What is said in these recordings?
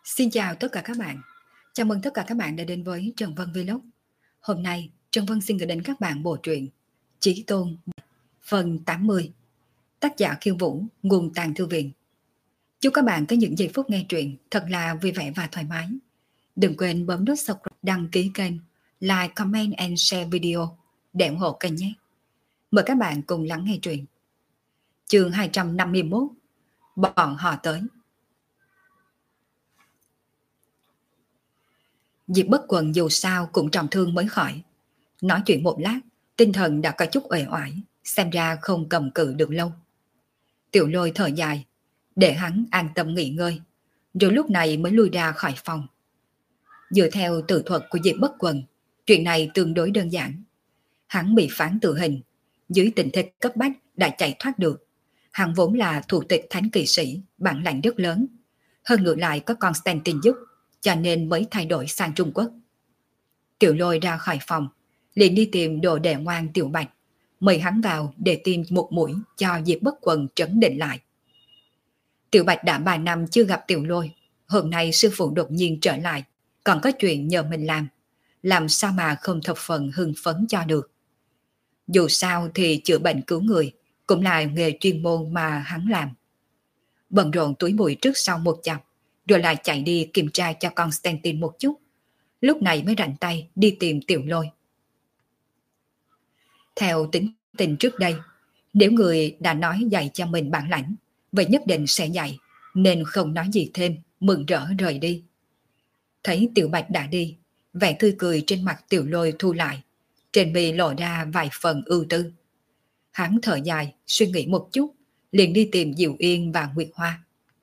Xin chào tất cả các bạn. Chào mừng tất cả các bạn đã đến với Trần Vân Vlog. Hôm nay, Trần Vân xin gửi đến các bạn bộ truyện Chí Tôn phần 80. Tác giả Khiêu Vũ, nguồn Tàng Thư Viện. Chúc các bạn có những giây phút nghe truyện thật là vui vẻ và thoải mái. Đừng quên bấm nút subscribe, đăng ký kênh, like, comment and share video để ủng hộ kênh nhé. Mời các bạn cùng lắng nghe truyện. Chương 251. Bọn họ tới. Diệp Bất Quần dù sao cũng trọng thương mới khỏi. Nói chuyện một lát, tinh thần đã có chút uể oải, xem ra không cầm cự được lâu. Tiểu Lôi thở dài, để hắn an tâm nghỉ ngơi, rồi lúc này mới lui ra khỏi phòng. Dựa theo tự thuật của Diệp Bất Quần, chuyện này tương đối đơn giản. Hắn bị phán tử hình, dưới tình thế cấp bách đã chạy thoát được. Hắn vốn là thủ tịch thánh kỵ sĩ, bản lãnh rất lớn. Hơn nữa lại có Constantine giúp, cho nên mới thay đổi sang Trung Quốc. Tiểu Lôi ra khỏi phòng, liền đi tìm đồ đệ ngoan Tiểu Bạch, mời hắn vào để tiêm một mũi cho Diệp Bất Quần trấn định lại. Tiểu Bạch đã 3 năm chưa gặp Tiểu Lôi, hôm nay sư phụ đột nhiên trở lại, còn có chuyện nhờ mình làm sao mà không thập phần hưng phấn cho được. Dù sao thì chữa bệnh cứu người cũng là nghề chuyên môn mà hắn làm. Bận rộn túi bụi trước sau một chập, rồi lại chạy đi kiểm tra cho Constantine một chút. Lúc này mới rảnh tay đi tìm Tiểu Lôi. Theo tính tình trước đây, nếu người đã nói dạy cho mình bản lãnh, vậy nhất định sẽ dạy, nên không nói gì thêm, mừng rỡ rời đi. Thấy Tiểu Bạch đã đi, vẻ tươi cười trên mặt Tiểu Lôi thu lại, trên mi lộ ra vài phần ưu tư. Hắn thở dài, suy nghĩ một chút, liền đi tìm Diệu Yên và Nguyệt Hoa.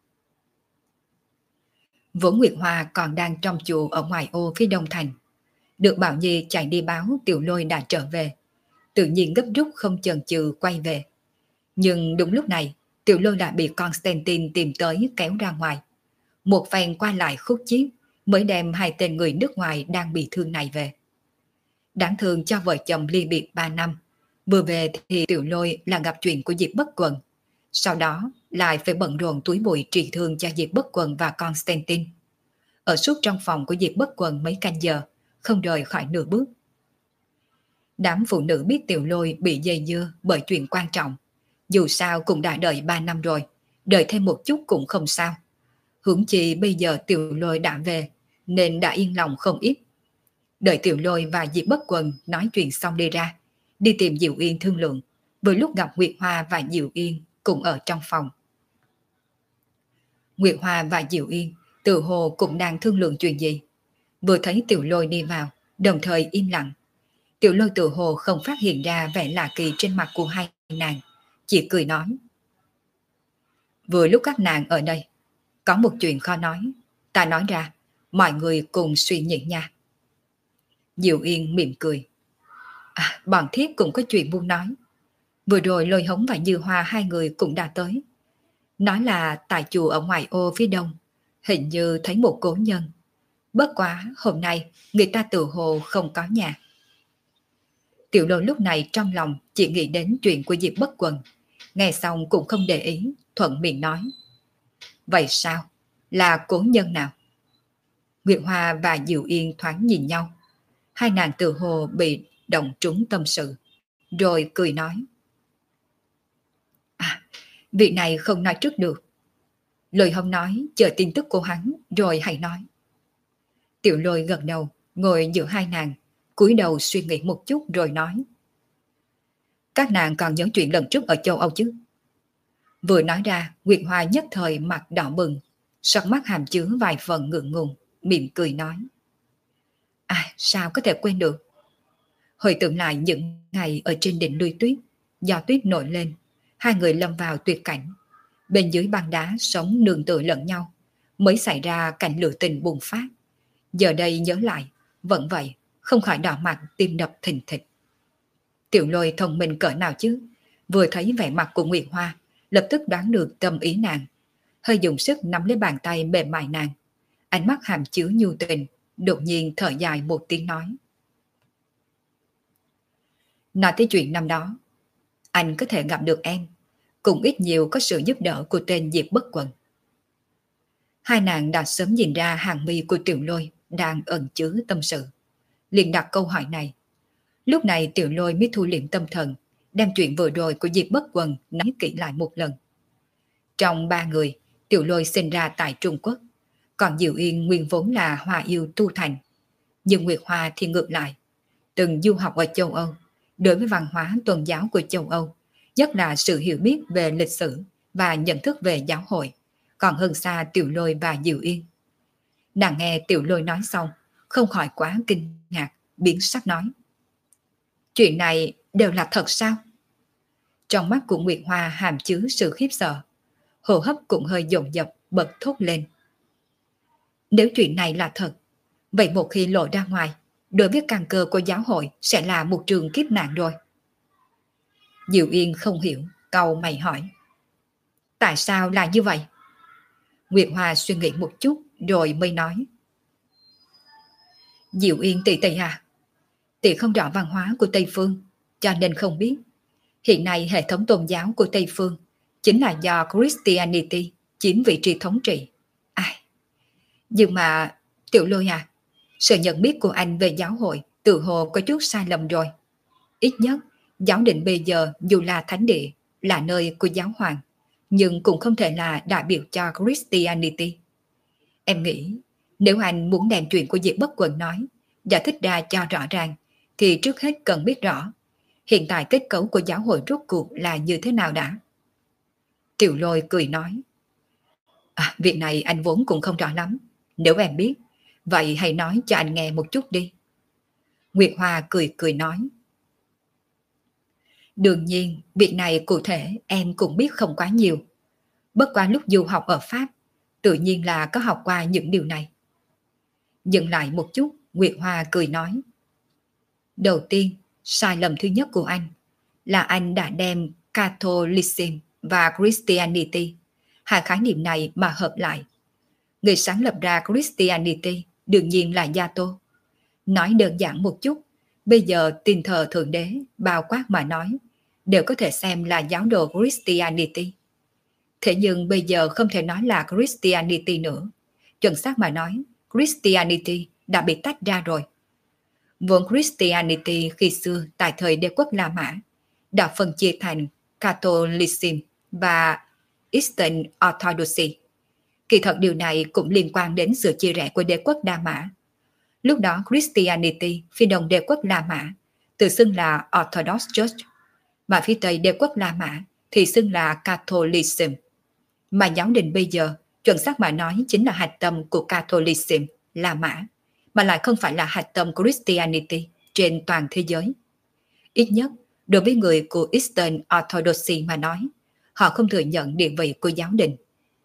Vốn Nguyệt Hoa còn đang trong chùa ở ngoài ô phía đông thành. Được Bảo Nhi chạy đi báo Tiểu Lôi đã trở về, tự nhiên gấp rút không chần chừ quay về. Nhưng đúng lúc này, Tiểu Lôi đã bị Constantine tìm tới kéo ra ngoài. Một phen qua lại khúc chiết mới đem hai tên người nước ngoài đang bị thương này về. Đáng thương cho vợ chồng ly biệt 3 năm. Vừa về thì Tiểu Lôi là gặp chuyện của Diệp Bất Quần. Sau đó lại phải bận rộn túi bụi trị thương cho Diệp Bất Quần và Constantine. Ở suốt trong phòng của Diệp Bất Quần mấy canh giờ, không rời khỏi nửa bước. Đám phụ nữ biết Tiểu Lôi bị dây dưa bởi chuyện quan trọng. Dù sao cũng đã đợi 3 năm rồi, đợi thêm một chút cũng không sao. Huống chi bây giờ Tiểu Lôi đã về, nên đã yên lòng không ít. Đợi Tiểu Lôi và Diệp Bất Quần nói chuyện xong đi ra, đi tìm Diệu Yên thương lượng, vừa lúc gặp Nguyệt Hoa và Diệu Yên cùng ở trong phòng. Nguyệt Hoa và Diệu Yên tự hồ cũng đang thương lượng chuyện gì. Vừa thấy Tiểu Lôi đi vào, đồng thời im lặng. Tiểu Lôi tự hồ không phát hiện ra vẻ lạ kỳ trên mặt của hai nàng, chỉ cười nói. Vừa lúc các nàng ở đây, có một chuyện khó nói, ta nói ra, mọi người cùng suy nghĩ nha. Diệu Yên mỉm cười. Bọn thiếp cũng có chuyện muốn nói. Vừa rồi Lôi Hống và Như Hoa hai người cũng đã tới. Nói là tại chùa ở ngoài ô phía đông, hình như thấy một cố nhân. Bất quá hôm nay người ta tự hồ không có nhà. Tiểu Lôi lúc này trong lòng chỉ nghĩ đến chuyện của Diệp Bất Quần. Nghe xong cũng không để ý, thuận miệng nói. Vậy sao? Là cố nhân nào? Nguyệt Hoa và Diệu Yên thoáng nhìn nhau. Hai nàng tự hồ bị động trúng tâm sự, rồi cười nói. Việc này không nói trước được. Lôi Hống nói chờ tin tức của hắn rồi hãy nói. Tiểu Lôi gật đầu, ngồi giữa hai nàng, cúi đầu suy nghĩ một chút rồi nói. Các nàng còn nhớ chuyện lần trước ở châu Âu chứ? Vừa nói ra, Nguyệt Hoa nhất thời mặt đỏ bừng, sắc mắt hàm chứa vài phần ngượng ngùng, mỉm cười nói. Sao có thể quên được? Hồi tưởng lại những ngày ở trên đỉnh núi tuyết, do tuyết nổi lên, hai người lâm vào tuyệt cảnh. Bên dưới băng đá sống nương tựa lẫn nhau, mới xảy ra cảnh lửa tình bùng phát. Giờ đây nhớ lại, vẫn vậy, không khỏi đỏ mặt tim đập thình thịch. Tiểu Lôi thông minh cỡ nào chứ, vừa thấy vẻ mặt của Nguyệt Hoa, lập tức đoán được tâm ý nàng, hơi dùng sức nắm lấy bàn tay mềm mại nàng, ánh mắt hàm chứa nhu tình, đột nhiên thở dài một tiếng nói. Nói tới chuyện năm đó, anh có thể gặp được em, cũng ít nhiều có sự giúp đỡ của tên Diệp Bất Quần. Hai nàng đã sớm nhìn ra hàng mi của Tiểu Lôi đang ẩn chứa tâm sự, liền đặt câu hỏi này. Lúc này Tiểu Lôi mới thu liệm tâm thần, đem chuyện vừa rồi của Diệp Bất Quần nói kỹ lại một lần. Trong ba người, Tiểu Lôi sinh ra tại Trung Quốc, còn Diệu Yên nguyên vốn là Hoa yêu tu thành. Nhưng Nguyệt Hoa thì ngược lại, từng du học ở châu Âu, đối với văn hóa tôn giáo của châu Âu, nhất là sự hiểu biết về lịch sử và nhận thức về giáo hội, còn hơn xa Tiểu Lôi và Diệu Yên. Nàng nghe Tiểu Lôi nói xong, không khỏi quá kinh ngạc, biến sắc nói. Chuyện này đều là thật sao? Trong mắt của Nguyệt Hoa hàm chứa sự khiếp sợ, hô hấp cũng hơi dồn dập bật thốt lên. Nếu chuyện này là thật, vậy một khi lộ ra ngoài, đối với căn cơ của giáo hội sẽ là một trường kiếp nạn rồi. Diệu Yên không hiểu, cau mày hỏi. Tại sao là như vậy? Nguyệt Hoa suy nghĩ một chút rồi mới nói. Diệu Yên tỷ tỷ à, tỷ không rõ văn hóa của Tây Phương, cho nên không biết. Hiện nay hệ thống tôn giáo của Tây Phương chính là do Christianity chiếm vị trí thống trị. Ai? Nhưng mà, Tiểu Lôi à, sự nhận biết của anh về giáo hội tự hồ có chút sai lầm rồi. Ít nhất, giáo định bây giờ dù là thánh địa, là nơi của giáo hoàng, nhưng cũng không thể là đại biểu cho Christianity. Em nghĩ, nếu anh muốn đem chuyện của Diệp Bất Quần nói, giải thích ra cho rõ ràng, thì trước hết cần biết rõ, hiện tại kết cấu của giáo hội rốt cuộc là như thế nào đã. Tiểu Lôi cười nói. Việc này anh vốn cũng không rõ lắm. Nếu em biết, vậy hãy nói cho anh nghe một chút đi. Nguyệt Hoa cười cười nói. Đương nhiên, việc này cụ thể em cũng biết không quá nhiều. Bất quá lúc du học ở Pháp, tự nhiên là có học qua những điều này. Dừng lại một chút, Nguyệt Hoa cười nói. Đầu tiên, sai lầm thứ nhất của anh là anh đã đem Catholicism và Christianity, hai khái niệm này mà hợp lại. Người sáng lập ra Christianity đương nhiên là Gia Tô. Nói đơn giản một chút, bây giờ tin thờ Thượng Đế, bao quát mà nói, đều có thể xem là giáo đồ Christianity. Thế nhưng bây giờ không thể nói là Christianity nữa. Chuẩn xác mà nói, Christianity đã bị tách ra rồi. Vốn Christianity khi xưa tại thời đế quốc La Mã đã phân chia thành Catholicism và Eastern Orthodoxy. Kỳ thật điều này cũng liên quan đến sự chia rẽ của đế quốc La Mã. Lúc đó Christianity phía đông đế quốc La Mã tự xưng là Orthodox Church, mà phía tây đế quốc La Mã thì xưng là Catholicism. Mà giáo đình bây giờ, chuẩn xác mà nói chính là hạch tâm của Catholicism, La Mã, mà lại không phải là hạch tâm của Christianity trên toàn thế giới. Ít nhất, đối với người của Eastern Orthodoxy mà nói, họ không thừa nhận địa vị của giáo đình.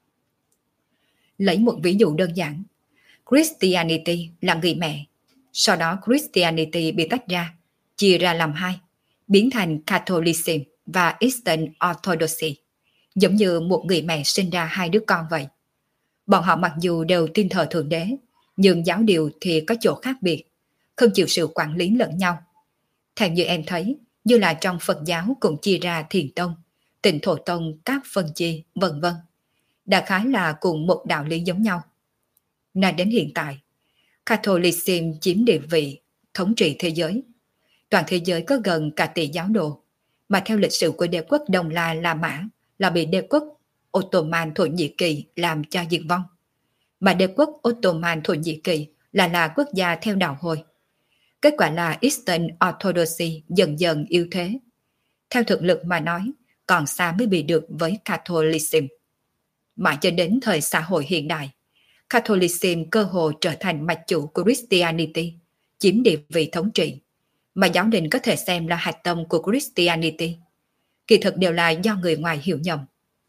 Lấy một ví dụ đơn giản, Christianity là người mẹ, sau đó Christianity bị tách ra, chia ra làm hai, biến thành Catholicism và Eastern Orthodoxy, giống như một người mẹ sinh ra hai đứa con vậy. Bọn họ mặc dù đều tin thờ Thượng Đế, nhưng giáo điều thì có chỗ khác biệt, không chịu sự quản lý lẫn nhau. Theo như em thấy, như là trong Phật giáo cũng chia ra Thiền Tông, Tịnh Thổ Tông các phân chia, vân vân. Đại khái là cùng một đạo lý giống nhau. Nói đến hiện tại, Catholicism chiếm địa vị thống trị thế giới. Toàn thế giới có gần cả tỷ giáo đồ, mà theo lịch sử của đế quốc Đông La Mã là bị đế quốc Ottoman Thổ Nhĩ Kỳ làm cho diệt vong. Mà đế quốc Ottoman Thổ Nhĩ Kỳ là quốc gia theo đạo Hồi. Kết quả là Eastern Orthodoxy dần dần yếu thế. Theo thực lực mà nói, còn xa mới bị được với Catholicism. Mãi cho đến thời xã hội hiện đại, Catholicism cơ hồ trở thành mạch chủ của Christianity, chiếm địa vị thống trị, mà giáo đình có thể xem là hạch tâm của Christianity. Kỳ thực đều là do người ngoài hiểu nhầm.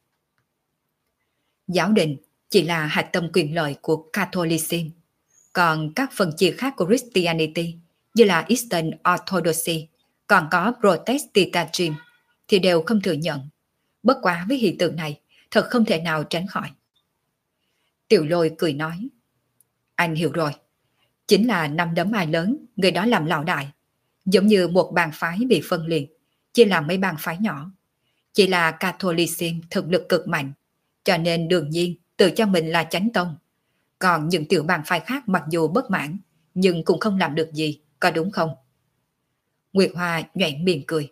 Giáo đình chỉ là hạch tâm quyền lợi của Catholicism, còn các phần chia khác của Christianity như là Eastern Orthodoxy, còn có Protestantism thì đều không thừa nhận. Bất quá với hiện tượng này, thật không thể nào tránh khỏi. Tiểu Lôi cười nói, anh hiểu rồi, chính là năm đấm ai lớn, người đó làm lão đại, giống như một bang phái bị phân liệt, chia làm mấy bang phái nhỏ. Chỉ là Catholicism thực lực cực mạnh, cho nên đương nhiên tự cho mình là chánh tông. Còn những tiểu bang phái khác mặc dù bất mãn, nhưng cũng không làm được gì, có đúng không? Nguyệt Hoa nhoẻn miệng cười.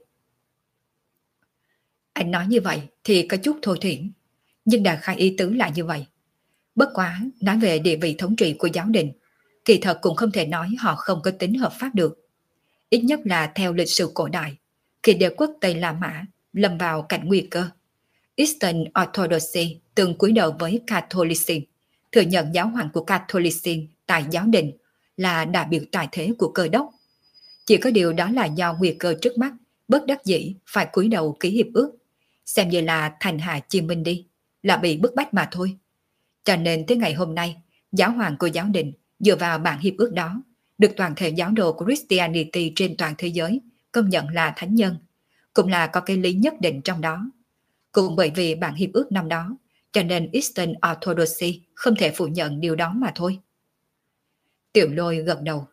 Anh nói như vậy thì có chút thô thiển, nhưng đại khai ý tứ là như vậy. Bất quá, nói về địa vị thống trị của giáo đình, kỳ thật cũng không thể nói họ không có tính hợp pháp được. Ít nhất là theo lịch sử cổ đại, khi đế quốc Tây La Mã lâm vào cảnh nguy cơ, Eastern Orthodoxy từng cúi đầu với Catholicism, thừa nhận giáo hoàng của Catholicism tại giáo đình là đại biểu tài thế của cơ đốc. Chỉ có điều đó là do nguy cơ trước mắt, bất đắc dĩ phải cúi đầu ký hiệp ước, xem như là thành hạ chi minh đi, là bị bức bách mà thôi. Cho nên tới ngày hôm nay, giáo hoàng của giáo đình dựa vào bản hiệp ước đó, được toàn thể giáo đồ của Christianity trên toàn thế giới công nhận là thánh nhân, cũng là có cái lý nhất định trong đó. Cũng bởi vì bản hiệp ước năm đó, cho nên Eastern Orthodoxy không thể phủ nhận điều đó mà thôi. Tiểu Lôi gật đầu.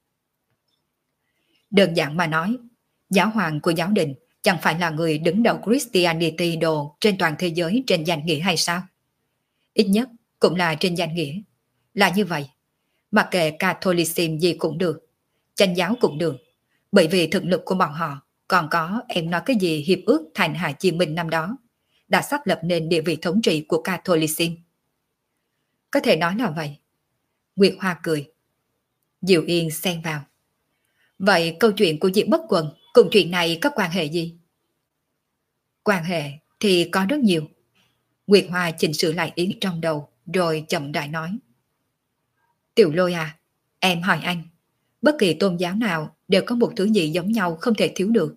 Đơn giản mà nói, giáo hoàng của giáo đình chẳng phải là người đứng đầu Christianity đồ trên toàn thế giới trên danh nghĩa hay sao? Ít nhất cũng là trên danh nghĩa. Là như vậy, mặc kệ Catholicism gì cũng được, chánh giáo cũng được, bởi vì thực lực của bọn họ, còn có em nói cái gì hiệp ước thành Hà Chí Minh năm đó, đã xác lập nên địa vị thống trị của Catholicism. Có thể nói là vậy. Nguyệt Hoa cười. Diệu Yên xen vào. Vậy câu chuyện của Diệp Bất Quần cùng chuyện này có quan hệ gì? Quan hệ thì có rất nhiều. Nguyệt Hoa chỉnh sửa lại ý trong đầu rồi chậm rãi nói. Tiểu Lôi à, em hỏi anh, bất kỳ tôn giáo nào đều có một thứ gì giống nhau không thể thiếu được.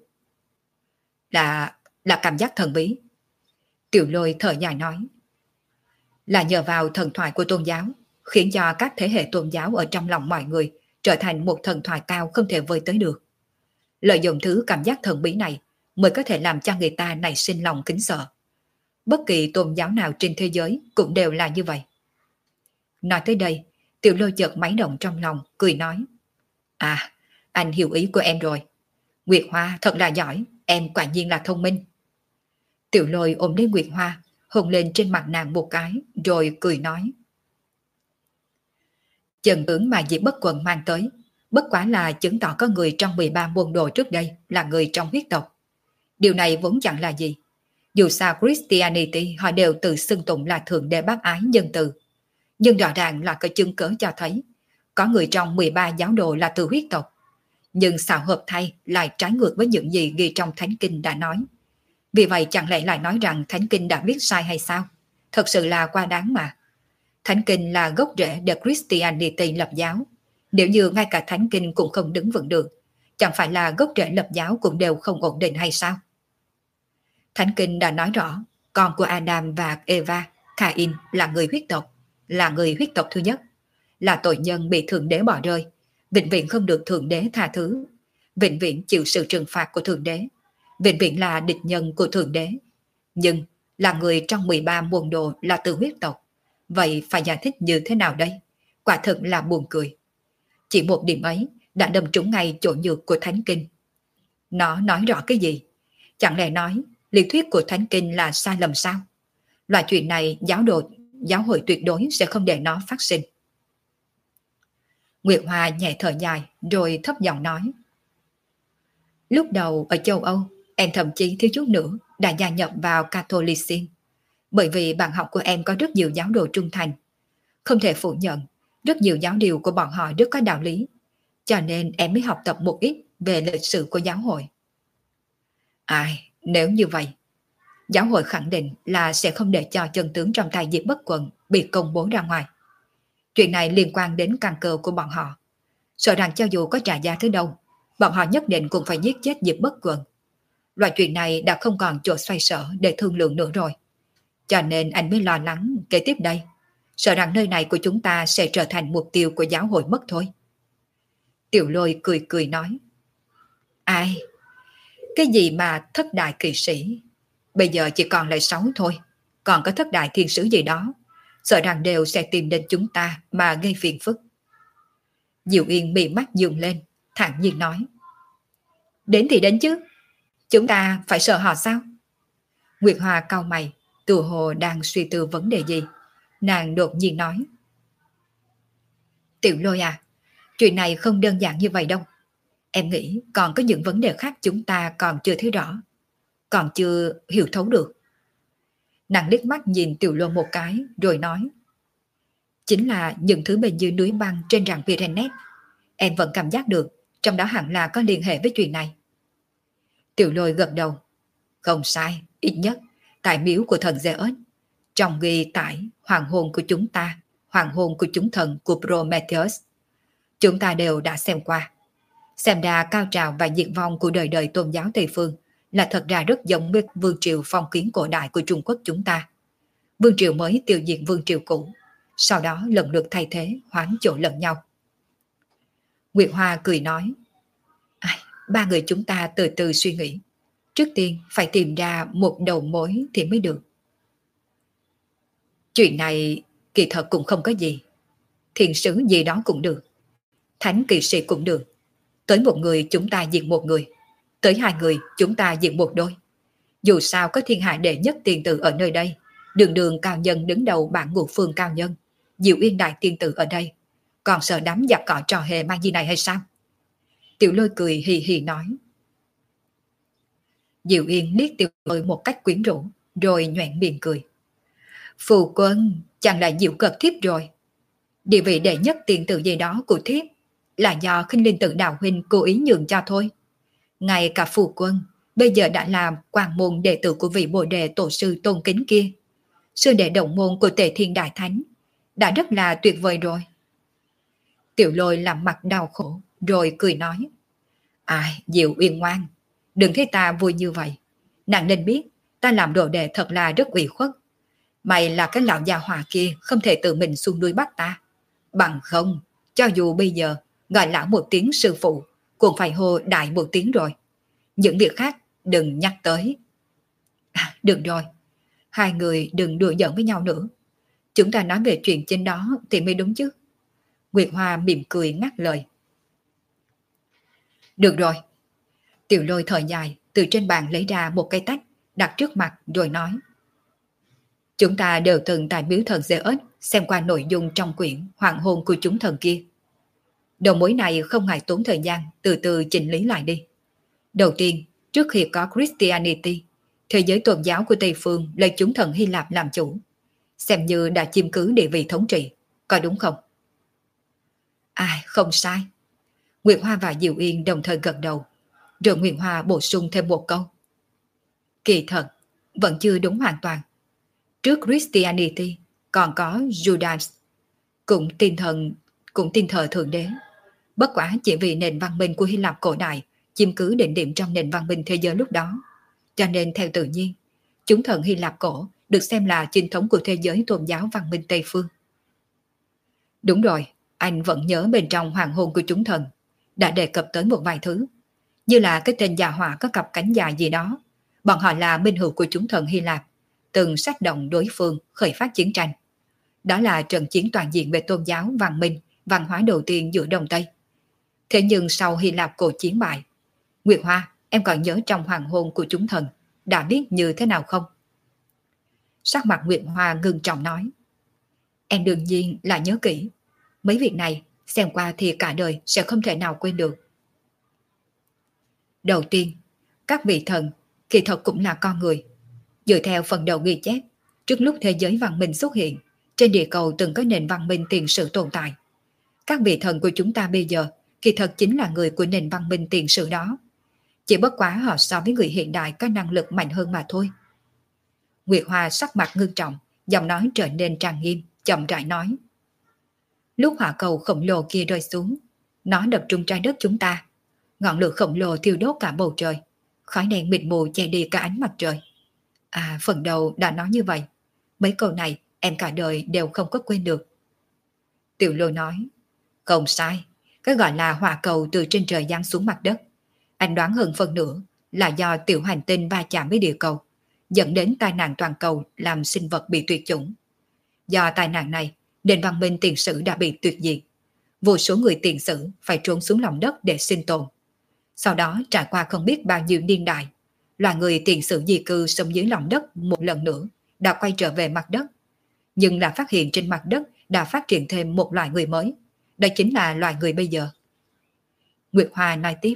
Là cảm giác thần bí. Tiểu Lôi thở dài nói. Là nhờ vào thần thoại của tôn giáo, khiến cho các thế hệ tôn giáo ở trong lòng mọi người trở thành một thần thoại cao không thể vơi tới được. Lợi dụng thứ cảm giác thần bí này mới có thể làm cho người ta nảy sinh lòng kính sợ. Bất kỳ tôn giáo nào trên thế giới cũng đều là như vậy. Nói tới đây, Tiểu Lôi chợt máy động trong lòng, cười nói. À, anh hiểu ý của em rồi. Nguyệt Hoa thật là giỏi, em quả nhiên là thông minh. Tiểu Lôi ôm lấy Nguyệt Hoa, hôn lên trên mặt nàng một cái, rồi cười nói. Chân tướng mà Diệp Bất Quần mang tới, bất quá là chứng tỏ có người trong 13 môn đồ trước đây là người trong huyết tộc. Điều này vốn chẳng là gì. Dù sao Christianity họ đều tự xưng tụng là thượng đế bác ái nhân từ. Nhưng rõ ràng là có chứng cớ cho thấy có người trong 13 giáo đồ là từ huyết tộc. Nhưng xạo hợp thay lại trái ngược với những gì ghi trong Thánh Kinh đã nói. Vì vậy chẳng lẽ lại nói rằng Thánh Kinh đã viết sai hay sao? Thật sự là quá đáng mà. Thánh Kinh là gốc rễ để Christianity lập giáo. Nếu như ngay cả Thánh Kinh cũng không đứng vững được, chẳng phải là gốc rễ lập giáo cũng đều không ổn định hay sao? Thánh Kinh đã nói rõ, con của Adam và Eva, Cain là người huyết tộc, là người huyết tộc thứ nhất, là tội nhân bị Thượng Đế bỏ rơi, vĩnh viễn không được Thượng Đế tha thứ, vĩnh viễn chịu sự trừng phạt của Thượng Đế, vĩnh viễn là địch nhân của Thượng Đế. Nhưng là người trong 13 môn đồ là từ huyết tộc, vậy phải giải thích như thế nào đây? Quả thực là buồn cười. Chỉ một điểm ấy đã đâm trúng ngay chỗ nhược của Thánh Kinh. Nó nói rõ cái gì? Chẳng lẽ nói lý thuyết của Thánh Kinh là sai lầm sao? Loại chuyện này giáo hội tuyệt đối sẽ không để nó phát sinh. Nguyệt Hoa nhẹ thở dài rồi thấp giọng nói. Lúc đầu ở châu Âu, em thậm chí thiếu chút nữa đã gia nhập vào Catholicism. Bởi vì bạn học của em có rất nhiều giáo đồ trung thành. Không thể phủ nhận, rất nhiều giáo điều của bọn họ rất có đạo lý. Cho nên em mới học tập một ít về lịch sử của giáo hội. Ai, nếu như vậy, giáo hội khẳng định là sẽ không để cho chân tướng trong tay Diệp Bất Quần bị công bố ra ngoài. Chuyện này liên quan đến căn cơ của bọn họ. Sợ rằng cho dù có trả giá tới đâu, bọn họ nhất định cũng phải giết chết Diệp Bất Quần. Loại chuyện này đã không còn chỗ xoay sở để thương lượng nữa rồi. Cho nên anh mới lo lắng kế tiếp đây. Sợ rằng nơi này của chúng ta sẽ trở thành mục tiêu của giáo hội mất thôi. Tiểu Lôi cười cười nói. Ai? Cái gì mà thất đại kỵ sĩ? Bây giờ chỉ còn lại 6 thôi. Còn có thất đại thiên sứ gì đó. Sợ rằng đều sẽ tìm đến chúng ta mà gây phiền phức. Diệu Yên mị mắt dương lên, thản nhiên nói. Đến thì đến chứ. Chúng ta phải sợ họ sao? Nguyệt Hoa cau mày, tự hồ đang suy tư vấn đề gì. Nàng đột nhiên nói. Tiểu Lôi à, chuyện này không đơn giản như vậy đâu. Em nghĩ còn có những vấn đề khác chúng ta còn chưa thấy rõ, còn chưa hiểu thấu được. Nàng liếc mắt nhìn Tiểu Lôi một cái rồi nói. Chính là những thứ bên dưới núi băng trên rặng Pyrenees. Em vẫn cảm giác được trong đó hẳn là có liên hệ với chuyện này. Tiểu Lôi gật đầu. Không sai, ít nhất tại miếu của thần Zeus, trong ghi tải hoàng hôn của chúng ta, hoàng hôn của chúng thần của Prometheus. Chúng ta đều đã xem qua. Xem ra cao trào và diệt vong của đời đời tôn giáo Tây Phương là thật ra rất giống với vương triều phong kiến cổ đại của Trung Quốc chúng ta. Vương triều mới tiêu diệt vương triều cũ, sau đó lần lượt thay thế hoán chỗ lẫn nhau. Nguyệt Hoa cười nói. Ba người chúng ta từ từ suy nghĩ. Trước tiên phải tìm ra một đầu mối thì mới được. Chuyện này kỳ thật cũng không có gì. Thiền sứ gì đó cũng được. Thánh kỵ sĩ cũng được. Tới một người chúng ta diệt một người. Tới hai người chúng ta diệt một đôi. Dù sao có thiên hạ đệ nhất tiên tử ở nơi đây. Đường đường cao nhân đứng đầu bảng ngũ phương cao nhân. Diệu Yên đại tiên tử ở đây. Còn sợ đám giặc cỏ trò hề mang gì này hay sao? Tiểu Lôi cười hì hì nói. Diệu Yên liếc Tiểu Lôi một cách quyến rũ, rồi nhoẻn miệng cười. Phù quân, chẳng là Diệu Cật thiếp rồi. Địa vị đệ nhất tiên tử gì đó của thiếp là do Khinh Linh Tử đạo huynh cố ý nhường cho thôi. Ngay cả phù quân bây giờ đã làm quan môn đệ tử của vị Bồ đề tổ sư tôn kính kia. Sư đệ động môn của Tề Thiên Đại Thánh đã rất là tuyệt vời rồi. Tiểu Lôi làm mặt đau khổ, rồi cười nói. Diệu Uyên ngoan, đừng thấy ta vui như vậy. Nàng nên biết, ta làm đồ đệ thật là rất ủy khuất. Mày là cái lão già hỏa kia không thể tự mình xuống núi bắt ta. Bằng không, cho dù bây giờ gọi lão một tiếng sư phụ, cũng phải hô đại một tiếng rồi. Những việc khác đừng nhắc tới. Được rồi, hai người đừng đùa giỡn với nhau nữa. Chúng ta nói về chuyện trên đó thì mới đúng chứ. Nguyệt Hoa mỉm cười ngắt lời. Được rồi. Tiểu Lôi thở dài, từ trên bàn lấy ra một cây tách, đặt trước mặt rồi nói. Chúng ta đều từng tại miếu thần Zeus xem qua nội dung trong quyển Hoàng hôn của chúng thần kia. Đầu mối này không ngại tốn thời gian từ từ chỉnh lý lại đi. Đầu tiên, trước khi có Christianity, thế giới tôn giáo của Tây Phương lấy chúng thần Hy Lạp làm chủ, xem như đã chiếm cứ địa vị thống trị, có đúng không? Không sai. Nguyệt Hoa và Diệu Yên đồng thời gật đầu, rồi Nguyệt Hoa bổ sung thêm một câu. Kỳ thật, vẫn chưa đúng hoàn toàn. Trước Christianity còn có Judas, cũng tin thờ Thượng Đế. Bất quả chỉ vì nền văn minh của Hy Lạp cổ đại chiếm cứ đỉnh điểm trong nền văn minh thế giới lúc đó, cho nên theo tự nhiên, chúng thần Hy Lạp cổ được xem là chính thống của thế giới tôn giáo văn minh Tây Phương. Đúng rồi, anh vẫn nhớ bên trong hoàng hôn của chúng thần đã đề cập tới một vài thứ, như là cái tên già họa có cặp cánh dài gì đó. Bọn họ là minh hữu của chúng thần Hy Lạp, từng sát động đối phương khởi phát chiến tranh. Đó là trận chiến toàn diện về tôn giáo, văn minh, văn hóa đầu tiên giữa Đông Tây. Thế nhưng sau Hy Lạp cổ chiến bại, Nguyệt Hoa, em còn nhớ trong hoàng hôn của chúng thần đã viết như thế nào không? Sắc mặt Nguyệt Hoa ngưng trọng nói. Em đương nhiên là nhớ kỹ. Mấy việc này xem qua thì cả đời sẽ không thể nào quên được. Đầu tiên, các vị thần kỳ thật cũng là con người. Dựa theo phần đầu ghi chép, trước lúc thế giới văn minh xuất hiện, trên địa cầu từng có nền văn minh tiền sử tồn tại. Các vị thần của chúng ta bây giờ kỳ thật chính là người của nền văn minh tiền sử đó. Chỉ bất quá họ so với người hiện đại có năng lực mạnh hơn mà thôi. Nguyệt Hoa sắc mặt ngưng trọng, giọng nói trở nên trang nghiêm, chậm rãi nói. Lúc hỏa cầu khổng lồ kia rơi xuống, nó đập trúng trái đất chúng ta. Ngọn lửa khổng lồ thiêu đốt cả bầu trời, khói đen mịt mù che đi cả ánh mặt trời. Phần đầu đã nói như vậy. Mấy câu này em cả đời đều không có quên được. Tiểu Lôi nói. Không sai, cái gọi là hỏa cầu từ trên trời giáng xuống mặt đất. Anh đoán hơn phần nữa là do tiểu hành tinh va chạm với địa cầu, dẫn đến tai nạn toàn cầu làm sinh vật bị tuyệt chủng. Do tai nạn này, nền văn minh tiền sử đã bị tuyệt diệt. Vô số người tiền sử phải trốn xuống lòng đất để sinh tồn. Sau đó trải qua không biết bao nhiêu niên đại, loài người tiền sử di cư sống dưới lòng đất một lần nữa đã quay trở về mặt đất. nhưng là phát hiện trên mặt đất đã phát triển thêm một loại người mới. Đó chính là loài người bây giờ. Nguyệt Hoa nói tiếp.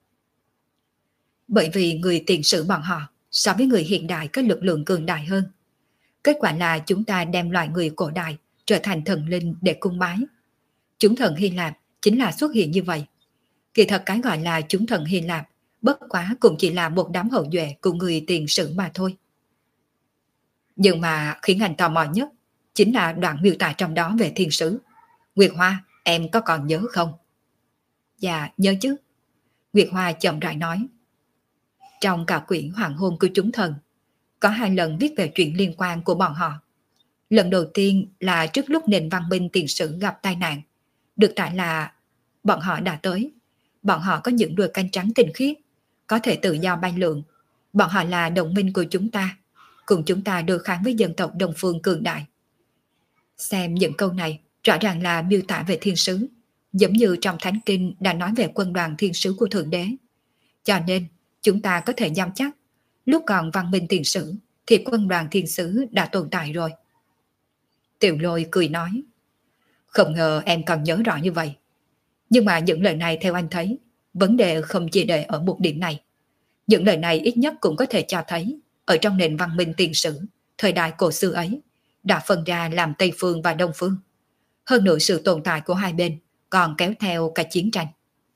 Bởi vì người tiền sử bọn họ so với người hiện đại có lực lượng cường đại hơn. Kết quả là chúng ta đem loài người cổ đại trở thành thần linh để cung bái. Chúng thần Hy Lạp chính là xuất hiện như vậy. Kỳ thật cái gọi là chúng thần Hy Lạp bất quá cũng chỉ là một đám hậu duệ của người tiền sử mà thôi. Nhưng mà khiến anh tò mò nhất chính là đoạn miêu tả trong đó về thiên sứ. Nguyệt Hoa, em có còn nhớ không? Dạ, nhớ chứ. Nguyệt Hoa chậm rãi nói. Trong cả quyển Hoàng hôn của chúng thần, có 2 lần viết về chuyện liên quan của bọn họ. Lần đầu tiên là trước lúc nền văn minh tiền sử gặp tai nạn, được tả là bọn họ đã tới. Bọn họ có những đuôi cánh trắng tinh khiết, có thể tự do bay lượn. Bọn họ là đồng minh của chúng ta, cùng chúng ta đối kháng với dân tộc Đông Phương cường đại. Xem những câu này rõ ràng là miêu tả về thiên sứ, giống như trong Thánh Kinh đã nói về quân đoàn thiên sứ của Thượng Đế. Cho nên chúng ta có thể dám chắc lúc còn văn minh tiền sử thì quân đoàn thiên sứ đã tồn tại rồi. Tiểu Lôi cười nói. Không ngờ em còn nhớ rõ như vậy. Nhưng mà những lời này theo anh thấy, vấn đề không chỉ để ở một điểm này. Những lời này ít nhất cũng có thể cho thấy, ở trong nền văn minh tiền sử, thời đại cổ xưa ấy, đã phân ra làm Tây Phương và Đông Phương. Hơn nữa sự tồn tại của hai bên còn kéo theo cả chiến tranh.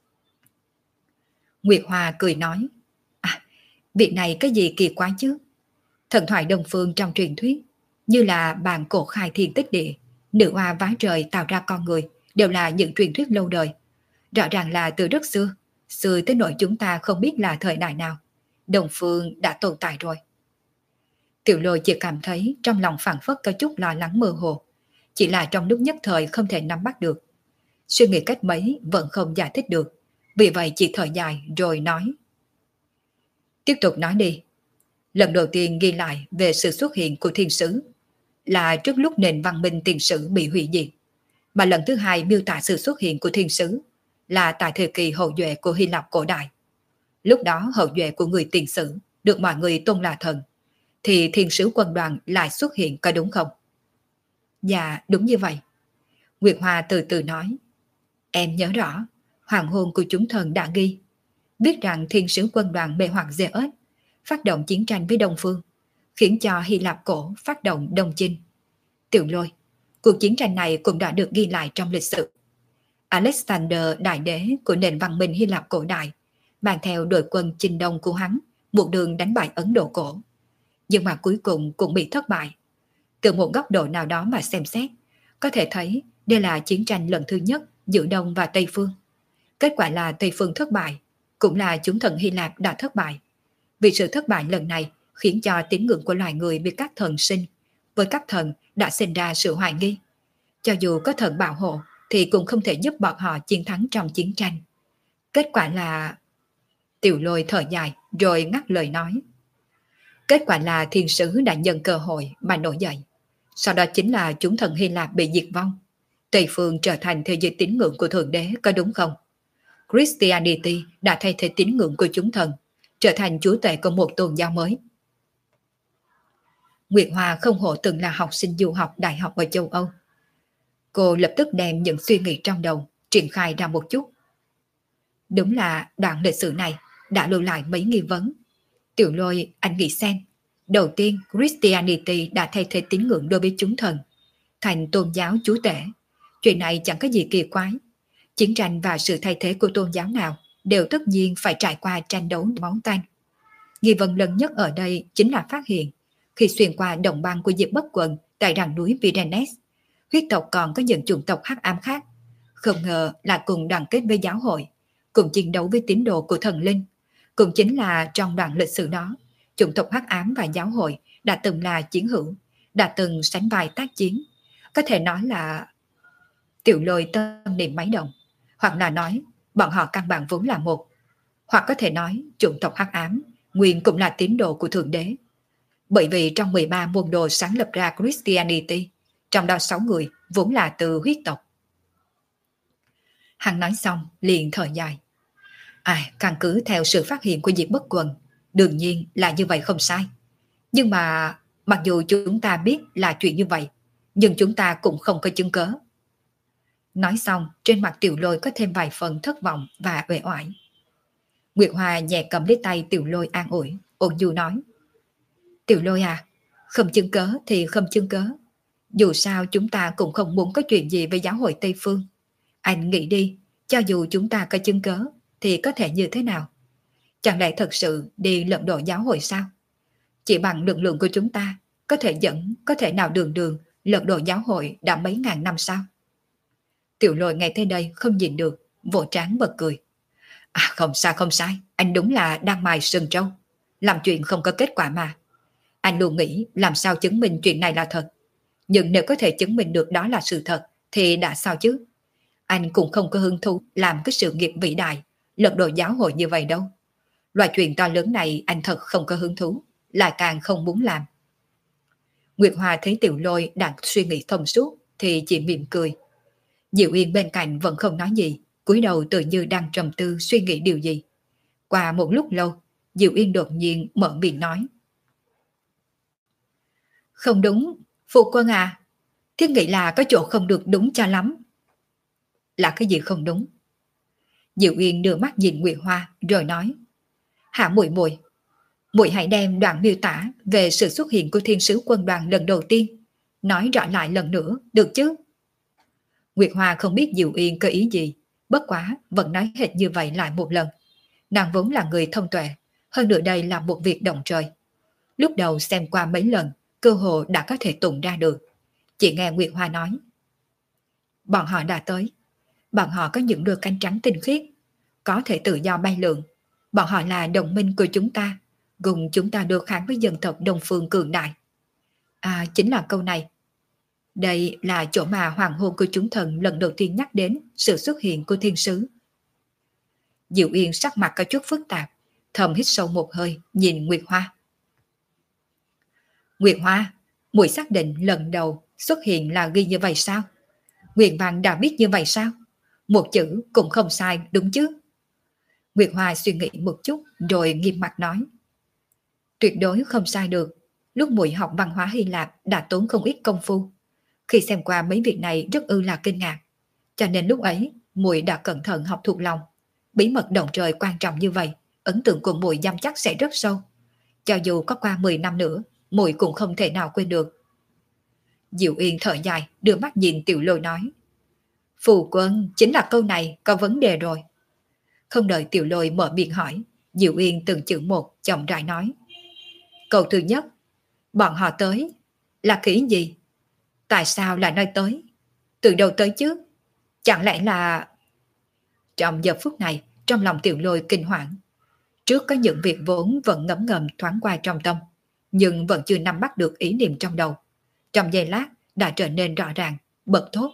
Nguyệt Hoa cười nói. Việc này có gì kỳ quái chứ? Thần thoại Đông Phương trong truyền thuyết, như là bàn cổ khai thiên tích địa, nữ oa vái trời tạo ra con người, đều là những truyền thuyết lâu đời. Rõ ràng là từ rất xưa, xưa tới nỗi chúng ta không biết là thời đại nào, Đông Phương đã tồn tại rồi. Tiểu Lôi chỉ cảm thấy trong lòng phảng phất có chút lo lắng mơ hồ, chỉ là trong lúc nhất thời không thể nắm bắt được. Suy nghĩ cách mấy vẫn không giải thích được, vì vậy chỉ thở dài rồi nói. Tiếp tục nói đi. Lần đầu tiên ghi lại về sự xuất hiện của thiên sứ là trước lúc nền văn minh tiền sử bị hủy diệt, mà lần thứ hai miêu tả sự xuất hiện của thiên sứ là tại thời kỳ hậu duệ của Hy Lạp cổ đại. Lúc đó hậu duệ của người tiền sử được mọi người tôn là thần, thì thiên sứ quân đoàn lại xuất hiện, có đúng không? Dạ, đúng như vậy. Nguyệt Hoa từ từ nói. Em nhớ rõ, hoàng hôn của chúng thần đã ghi, biết rằng thiên sứ quân đoàn mê hoặc Zeus phát động chiến tranh với Đông Phương, khiến cho Hy Lạp cổ phát động Đông Chinh. Tiểu Lôi, cuộc chiến tranh này cũng đã được ghi lại trong lịch sử. Alexander đại đế của nền văn minh Hy Lạp cổ đại mang theo đội quân chinh đông của hắn một đường đánh bại Ấn Độ cổ. Nhưng mà cuối cùng cũng bị thất bại. Từ một góc độ nào đó mà xem xét, có thể thấy đây là chiến tranh lần thứ nhất giữa Đông và Tây Phương. Kết quả là Tây Phương thất bại, cũng là chúng thần Hy Lạp đã thất bại. Vì sự thất bại lần này khiến cho tín ngưỡng của loài người bị các thần sinh, với các thần đã sinh ra sự hoài nghi. Cho dù có thần bảo hộ thì cũng không thể giúp bọn họ chiến thắng trong chiến tranh. Kết quả là... Tiểu Lôi thở dài rồi ngắt lời nói. Kết quả là thiên sứ đã nhân cơ hội mà nổi dậy. Sau đó chính là chúng thần Hy Lạp bị diệt vong. Tây Phương trở thành thế giới tín ngưỡng của Thượng Đế, có đúng không? Christianity đã thay thế tín ngưỡng của chúng thần, trở thành chúa tể của một tôn giáo mới. Nguyệt Hoa không hổ từng là học sinh du học đại học ở châu Âu. Cô lập tức đem những suy nghĩ trong đầu triển khai ra một chút. Đúng là đoạn lịch sử này đã lưu lại mấy nghi vấn. Tiểu Lôi, anh nghĩ xem. Đầu tiên, Christianity đã thay thế tín ngưỡng đối với chúng thần, thành tôn giáo chúa tể. Chuyện này chẳng có gì kỳ quái. Chiến tranh và sự thay thế của tôn giáo nào đều tất nhiên phải trải qua tranh đấu máu tanh. Nghi vấn lớn nhất ở đây chính là phát hiện, khi xuyên qua đồng băng của Diệp Bất Quần tại rặng núi Pyrenees, huyết tộc còn có những chủng tộc hắc ám khác. Không ngờ là cùng đoàn kết với giáo hội, cùng chiến đấu với tín đồ của thần linh. Cũng chính là trong đoạn lịch sử đó, chủng tộc hắc ám và giáo hội đã từng là chiến hữu, đã từng sánh vai tác chiến. Có thể nói là... Tiểu Lôi tâm niệm máy động, hoặc là nói bọn họ căn bản vốn là một, hoặc có thể nói chủng tộc hắc ám nguyên cũng là tín đồ của Thượng Đế. Bởi vì trong 13 môn đồ sáng lập ra Christianity, trong đó 6 người vốn là từ huyết tộc. Hắn nói xong liền thở dài. Căn cứ theo sự phát hiện của Diệp Bất Quần, đương nhiên là như vậy không sai. Nhưng mà mặc dù chúng ta biết là chuyện như vậy, nhưng chúng ta cũng không có chứng cớ. Nói xong, trên mặt Tiểu Lôi có thêm vài phần thất vọng và uể oải. Nguyệt Hoa nhẹ cầm lấy tay Tiểu Lôi an ủi, ôn nhu nói. Tiểu Lôi à, không chứng cớ thì không chứng cớ. Dù sao chúng ta cũng không muốn có chuyện gì với giáo hội Tây Phương. Anh nghĩ đi, cho dù chúng ta có chứng cớ thì có thể như thế nào? Chẳng lẽ thật sự đi lật đổ giáo hội sao? Chỉ bằng lực lượng của chúng ta có thể nào đường đường lật đổ giáo hội đã mấy ngàn năm sao? Tiểu Lôi nghe tới đây không nhìn được, vỗ trán bật cười. À, không sai, anh đúng là đang mài sừng trâu. Làm chuyện không có kết quả mà. Anh luôn nghĩ làm sao chứng minh chuyện này là thật. Nhưng nếu có thể chứng minh được đó là sự thật thì đã sao chứ? Anh cũng không có hứng thú làm cái sự nghiệp vĩ đại, lật đổ giáo hội như vậy đâu. Loại chuyện to lớn này anh thật không có hứng thú, lại càng không muốn làm. Nguyệt Hoa thấy Tiểu Lôi đang suy nghĩ thông suốt thì chỉ mỉm cười. Diệu Yên bên cạnh vẫn không nói gì, cúi đầu tự như đang trầm tư suy nghĩ điều gì. Qua một lúc lâu, Diệu Yên đột nhiên mở miệng nói. Không đúng, phu quân à, thiết nghĩ là có chỗ không được đúng cho lắm. Là cái gì không đúng? Diệu Yên đưa mắt nhìn Nguyệt Hoa rồi nói. Hạ muội muội, muội hãy đem đoạn miêu tả về sự xuất hiện của thiên sứ quân đoàn lần đầu tiên nói rõ lại lần nữa, được chứ? Nguyệt Hoa không biết Diệu Yên có ý gì, bất quá vẫn nói hệt như vậy lại một lần. Nàng vốn là người thông tuệ, hơn nữa đây là một việc động trời. Lúc đầu xem qua mấy lần, cơ hồ đã có thể tụng ra được. Chỉ nghe Nguyệt Hoa nói. Bọn họ đã tới. Bọn họ có những đôi cánh trắng tinh khiết, có thể tự do bay lượn. Bọn họ là đồng minh của chúng ta, cùng chúng ta đối kháng với dân tộc Đông Phương cường đại. À, chính là câu này. Đây là chỗ mà hoàng hôn của chúng thần lần đầu tiên nhắc đến sự xuất hiện của thiên sứ. Diệu Yên sắc mặt có chút phức tạp, thầm hít sâu một hơi, nhìn Nguyệt Hoa. Nguyệt Hoa, muội xác định lần đầu xuất hiện là ghi như vậy sao? Nguyện Văn đã biết như vậy sao? Một chữ cũng không sai, đúng chứ? Nguyệt Hoa suy nghĩ một chút rồi nghiêm mặt nói. Tuyệt đối không sai được. Lúc muội học văn hóa Hy Lạp đã tốn không ít công phu. Khi xem qua mấy việc này rất ư là kinh ngạc. Cho nên lúc ấy muội đã cẩn thận học thuộc lòng. Bí mật động trời quan trọng như vậy, ấn tượng của muội dám chắc sẽ rất sâu. Cho dù có qua 10 năm nữa, muội cũng không thể nào quên được. Diệu Yên thở dài, đưa mắt nhìn Tiểu Lôi nói. Phù quân, chính là câu này có vấn đề rồi. Không đợi Tiểu Lôi mở miệng hỏi, Diệu Yên từng chữ một chậm rãi nói. Câu thứ nhất, bọn họ tới, là khỉ gì? Tại sao lại nói tới? Từ đâu tới chứ? Chẳng lẽ là... Trong giờ phút này, trong lòng Tiểu Lôi kinh hoảng. Trước có những việc vốn vẫn ngấm ngầm thoáng qua trong tâm, nhưng vẫn chưa nắm bắt được ý niệm trong đầu. Trong giây lát đã trở nên rõ ràng, bật thốt.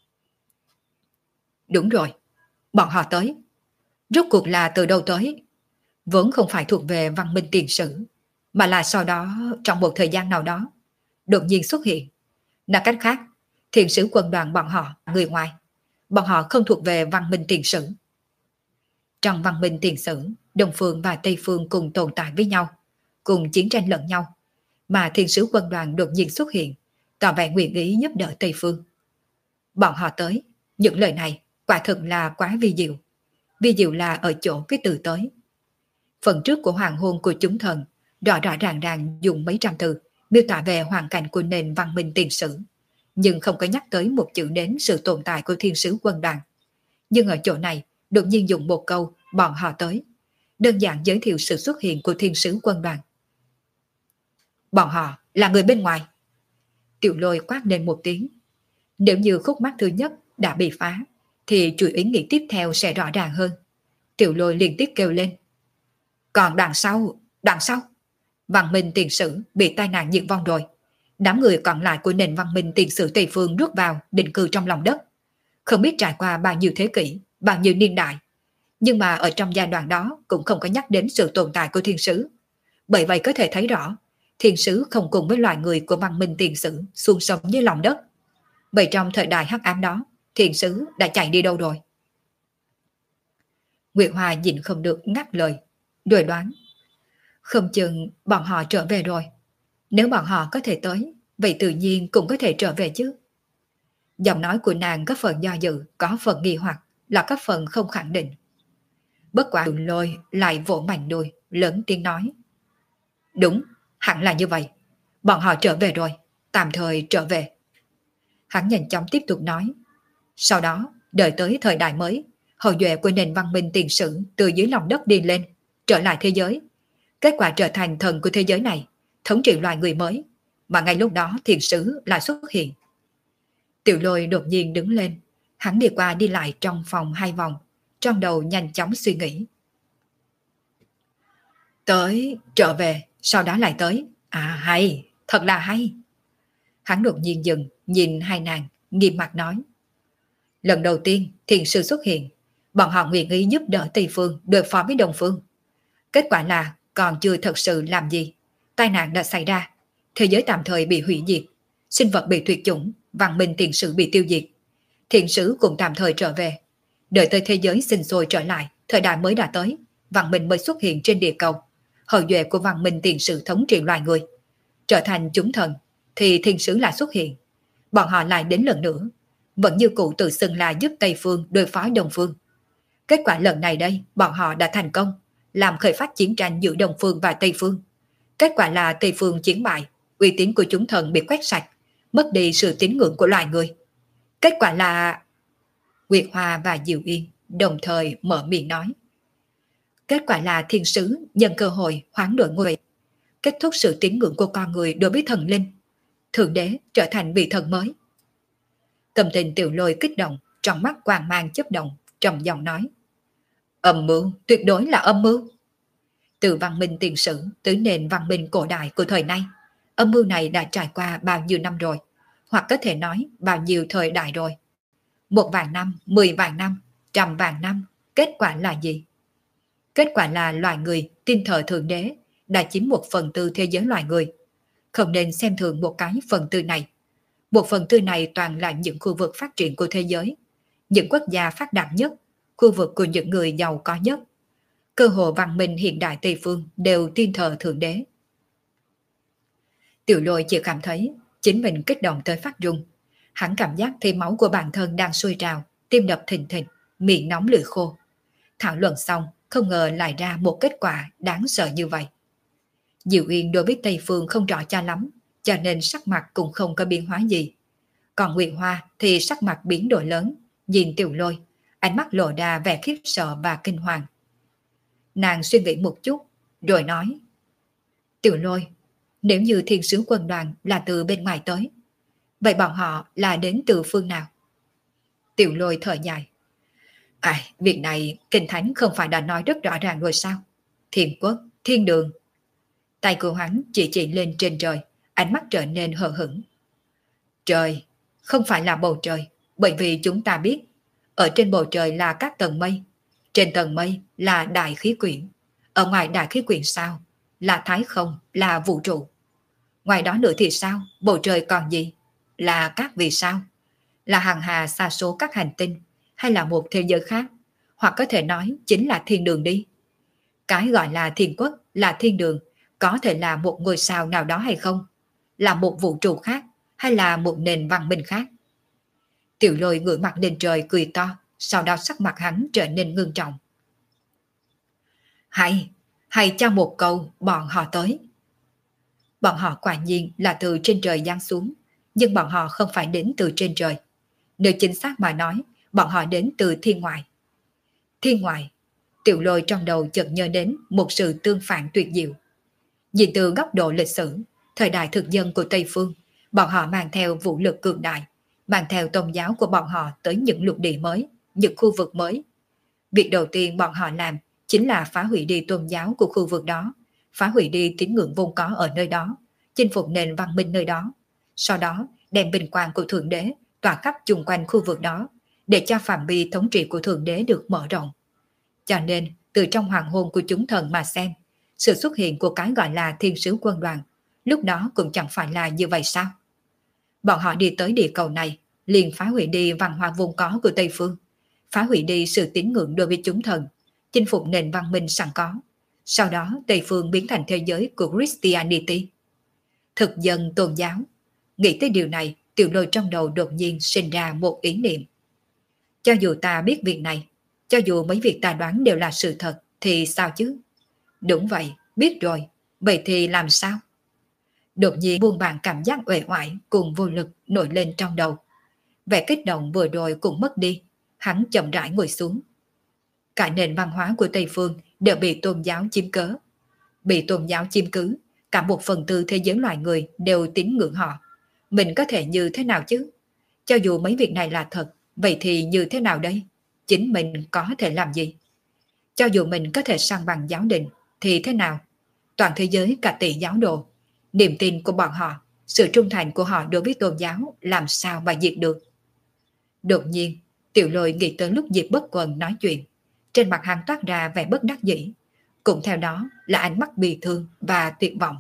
Đúng rồi, bọn họ tới. Rốt cuộc là từ đâu tới? Vốn không phải thuộc về văn minh tiền sử, mà là sau đó trong một thời gian nào đó, đột nhiên xuất hiện. Nói cách khác, thiền sứ quân đoàn bọn họ, người ngoài. Bọn họ không thuộc về văn minh tiền sử. Trong văn minh tiền sử, Đông Phương và Tây Phương cùng tồn tại với nhau, cùng chiến tranh lẫn nhau, mà thiên sứ quân đoàn đột nhiên xuất hiện, tỏ vẻ nguyện ý giúp đỡ Tây Phương. Bọn họ tới, những lời này quả thực là quá vi diệu. Vi diệu là ở chỗ cái từ tới. Phần trước của hoàng hôn của chúng thần rõ rõ ràng ràng dùng mấy trăm từ miêu tả về hoàn cảnh của nền văn minh tiền sử, nhưng không có nhắc tới một chữ đến sự tồn tại của thiên sứ quân đoàn. Nhưng ở chỗ này đột nhiên dùng một câu bọn họ tới, đơn giản giới thiệu sự xuất hiện của thiên sứ quân đoàn. Bọn họ là người bên ngoài. Tiểu Lôi quát lên một tiếng. Nếu như khúc mắc thứ nhất đã bị phá, thì chuỗi ý nghĩ tiếp theo sẽ rõ ràng hơn. Tiểu Lôi liên tiếp kêu lên. Còn đằng sau, văn minh tiền sử bị tai nạn diệt vong rồi. Đám người còn lại của nền văn minh tiền sử Tây Phương rút vào định cư trong lòng đất. Không biết trải qua bao nhiêu thế kỷ, bao nhiêu niên đại. Nhưng mà ở trong giai đoạn đó cũng không có nhắc đến sự tồn tại của thiên sứ. Bởi vậy có thể thấy rõ, thiên sứ không cùng với loài người của văn minh tiền sử xuống sống dưới lòng đất. Vậy trong thời đại hắc ám đó, thiên sứ đã chạy đi đâu rồi? Nguyệt Hoa nhìn không được ngắt lời, đuổi đoán. Không chừng bọn họ trở về rồi. Nếu bọn họ có thể tới, vậy tự nhiên cũng có thể trở về chứ. Giọng nói của nàng có phần do dự, có phần nghi hoặc, là có phần không khẳng định. Bất quả Tiểu Lôi lại vỗ mạnh đùi, lớn tiếng nói. Đúng, hẳn là như vậy. Bọn họ trở về rồi, tạm thời trở về. Hắn nhanh chóng tiếp tục nói. Sau đó, đợi tới thời đại mới, hậu duệ của nền văn minh tiền sử từ dưới lòng đất đi lên, trở lại thế giới. Kết quả trở thành thần của thế giới này, thống trị loài người mới, mà ngay lúc đó thiền sứ lại xuất hiện. Tiểu Lôi đột nhiên đứng lên, hắn đi qua đi lại trong phòng 2 vòng, trong đầu nhanh chóng suy nghĩ. Tới, trở về, sau đó lại tới. À hay, thật là hay. Hắn đột nhiên dừng, nhìn hai nàng, nghiêm mặt nói. Lần đầu tiên thiền sư xuất hiện, bọn họ nguyện ý giúp đỡ Tây Phương đối phó với Đông Phương. Kết quả là còn chưa thật sự làm gì. Tai nạn đã xảy ra, thế giới tạm thời bị hủy diệt, sinh vật bị tuyệt chủng, văn minh tiền sử bị tiêu diệt. Thiền sứ cũng tạm thời trở về. Đợi tới thế giới sinh sôi trở lại, thời đại mới đã tới, văn minh mới xuất hiện trên địa cầu. Hậu duệ của văn minh tiền sử thống trị loài người trở thành chúng thần, thì thiên sứ lại xuất hiện. Bọn họ lại đến lần nữa, vẫn như cụ tự xưng là giúp Tây Phương đối phó Đông Phương. Kết quả lần này đây, bọn họ đã thành công, làm khởi phát chiến tranh giữa Đông Phương và Tây Phương. Kết quả là Tây Phương chiến bại, uy tín của chúng thần bị quét sạch, mất đi sự tín ngưỡng của loài người. Kết quả là... Nguyệt Hoa và Diệu Yên đồng thời mở miệng nói. Kết quả là thiên sứ nhân cơ hội hoán đổi ngôi vị, kết thúc sự tín ngưỡng của con người đối với thần linh. Thượng đế trở thành vị thần mới. Tâm tình Tiểu Lôi kích động, trong mắt quang mang chớp động, trầm giọng nói. Âm mưu, tuyệt đối là âm mưu. Từ văn minh tiền sử tới nền văn minh cổ đại của thời nay, âm mưu này đã trải qua bao nhiêu năm rồi, hoặc có thể nói bao nhiêu thời đại rồi. 1.000 năm, 10.000 năm, 100.000 năm, kết quả là gì? Kết quả là loài người tin thờ thượng đế đã chiếm 1/4 thế giới loài người. Không nên xem thường một cái phần tư này. 1/4 này toàn là những khu vực phát triển của thế giới, những quốc gia phát đạt nhất, khu vực của những người giàu có nhất. Cơ hồ văn minh hiện đại Tây Phương đều tin thờ thượng đế. Tiểu Lôi chỉ cảm thấy chính mình kích động tới phát run. Hắn cảm giác thấy máu của bản thân đang sôi trào, tim đập thình thịch, miệng nóng lưỡi khô. Thảo luận xong, không ngờ lại ra một kết quả đáng sợ như vậy. Diệu Yên đối với Tây Phương không rõ cho lắm, cho nên sắc mặt cũng không có biến hóa gì. Còn Nguyệt Hoa thì sắc mặt biến đổi lớn, nhìn Tiểu Lôi, ánh mắt lộ ra vẻ khiếp sợ và kinh hoàng. Nàng suy nghĩ một chút, rồi nói. Tiểu Lôi, nếu như thiên sứ quân đoàn là từ bên ngoài tới, vậy bọn họ là đến từ phương nào? Tiểu Lôi thở dài. Việc này Kinh Thánh không phải đã nói rất rõ ràng rồi sao? Thiên quốc, thiên đường. Tay của hắn chỉ lên trên trời, ánh mắt trở nên hờ hững. Trời, không phải là bầu trời, bởi vì chúng ta biết, ở trên bầu trời là các tầng mây, trên tầng mây là đại khí quyển, ở ngoài đại khí quyển sao? Là thái không, là vũ trụ. Ngoài đó nữa thì sao? Bầu trời còn gì? Là các vì sao? Là hàng hà xa số các hành tinh, hay là một thế giới khác, hoặc có thể nói chính là thiên đường đi. Cái gọi là thiên quốc, là thiên đường, có thể là một ngôi sao nào đó hay không? Là một vũ trụ khác, hay là một nền văn minh khác? Tiểu Lôi ngửa mặt lên trời cười to, sau đó sắc mặt hắn trở nên ngưng trọng. Hay cho một câu bọn họ tới. Bọn họ quả nhiên là từ trên trời giáng xuống, nhưng bọn họ không phải đến từ trên trời. Nếu chính xác mà nói, bọn họ đến từ thiên ngoại. Thiên ngoại, Tiểu Lôi trong đầu chợt nhớ đến một sự tương phản tuyệt diệu. Nhìn từ góc độ lịch sử, thời đại thực dân của Tây Phương, bọn họ mang theo vũ lực cường đại, mang theo tôn giáo của bọn họ tới những lục địa mới, những khu vực mới. Việc đầu tiên bọn họ làm chính là phá hủy đi tôn giáo của khu vực đó, phá hủy đi tín ngưỡng vốn có ở nơi đó, chinh phục nền văn minh nơi đó. Sau đó đem vinh quang của Thượng Đế tỏa khắp chung quanh khu vực đó, để cho phạm vi thống trị của Thượng Đế được mở rộng. Cho nên, từ trong hoàng hôn của chúng thần mà xem, sự xuất hiện của cái gọi là thiên sứ quân đoàn, lúc đó cũng chẳng phải là như vậy sao? Bọn họ đi tới địa cầu này, liền phá hủy đi văn hóa vốn có của Tây Phương, phá hủy đi sự tín ngưỡng đối với chúng thần, chinh phục nền văn minh sẵn có. Sau đó Tây Phương biến thành thế giới của Christianity. Thực dân tôn giáo. Nghĩ tới điều này, Tiểu Lôi trong đầu đột nhiên sinh ra một ý niệm. Cho dù ta biết việc này, cho dù mấy việc ta đoán đều là sự thật, thì sao chứ? Đúng vậy, biết rồi, vậy thì làm sao? Đột nhiên buông bàn cảm giác uể oải cùng vô lực nổi lên trong đầu. Vẻ kích động vừa rồi cũng mất đi, hắn chậm rãi ngồi xuống. Cả nền văn hóa của Tây Phương đều bị tôn giáo chiếm cớ. Bị tôn giáo chiếm cứ, cả 1/4 thế giới loài người đều tín ngưỡng họ. Mình có thể như thế nào chứ? Cho dù mấy việc này là thật, vậy thì như thế nào đây? Chính mình có thể làm gì? Cho dù mình có thể săn bằng giáo đình, thì thế nào? Toàn thế giới cả tỷ giáo đồ, niềm tin của bọn họ, sự trung thành của họ đối với tôn giáo làm sao mà diệt được? Đột nhiên, Tiểu Lôi nghĩ tới lúc Diệp Bất Quần nói chuyện. Trên mặt hắn toát ra vẻ bất đắc dĩ. Cũng theo đó là ánh mắt bi thương và tuyệt vọng.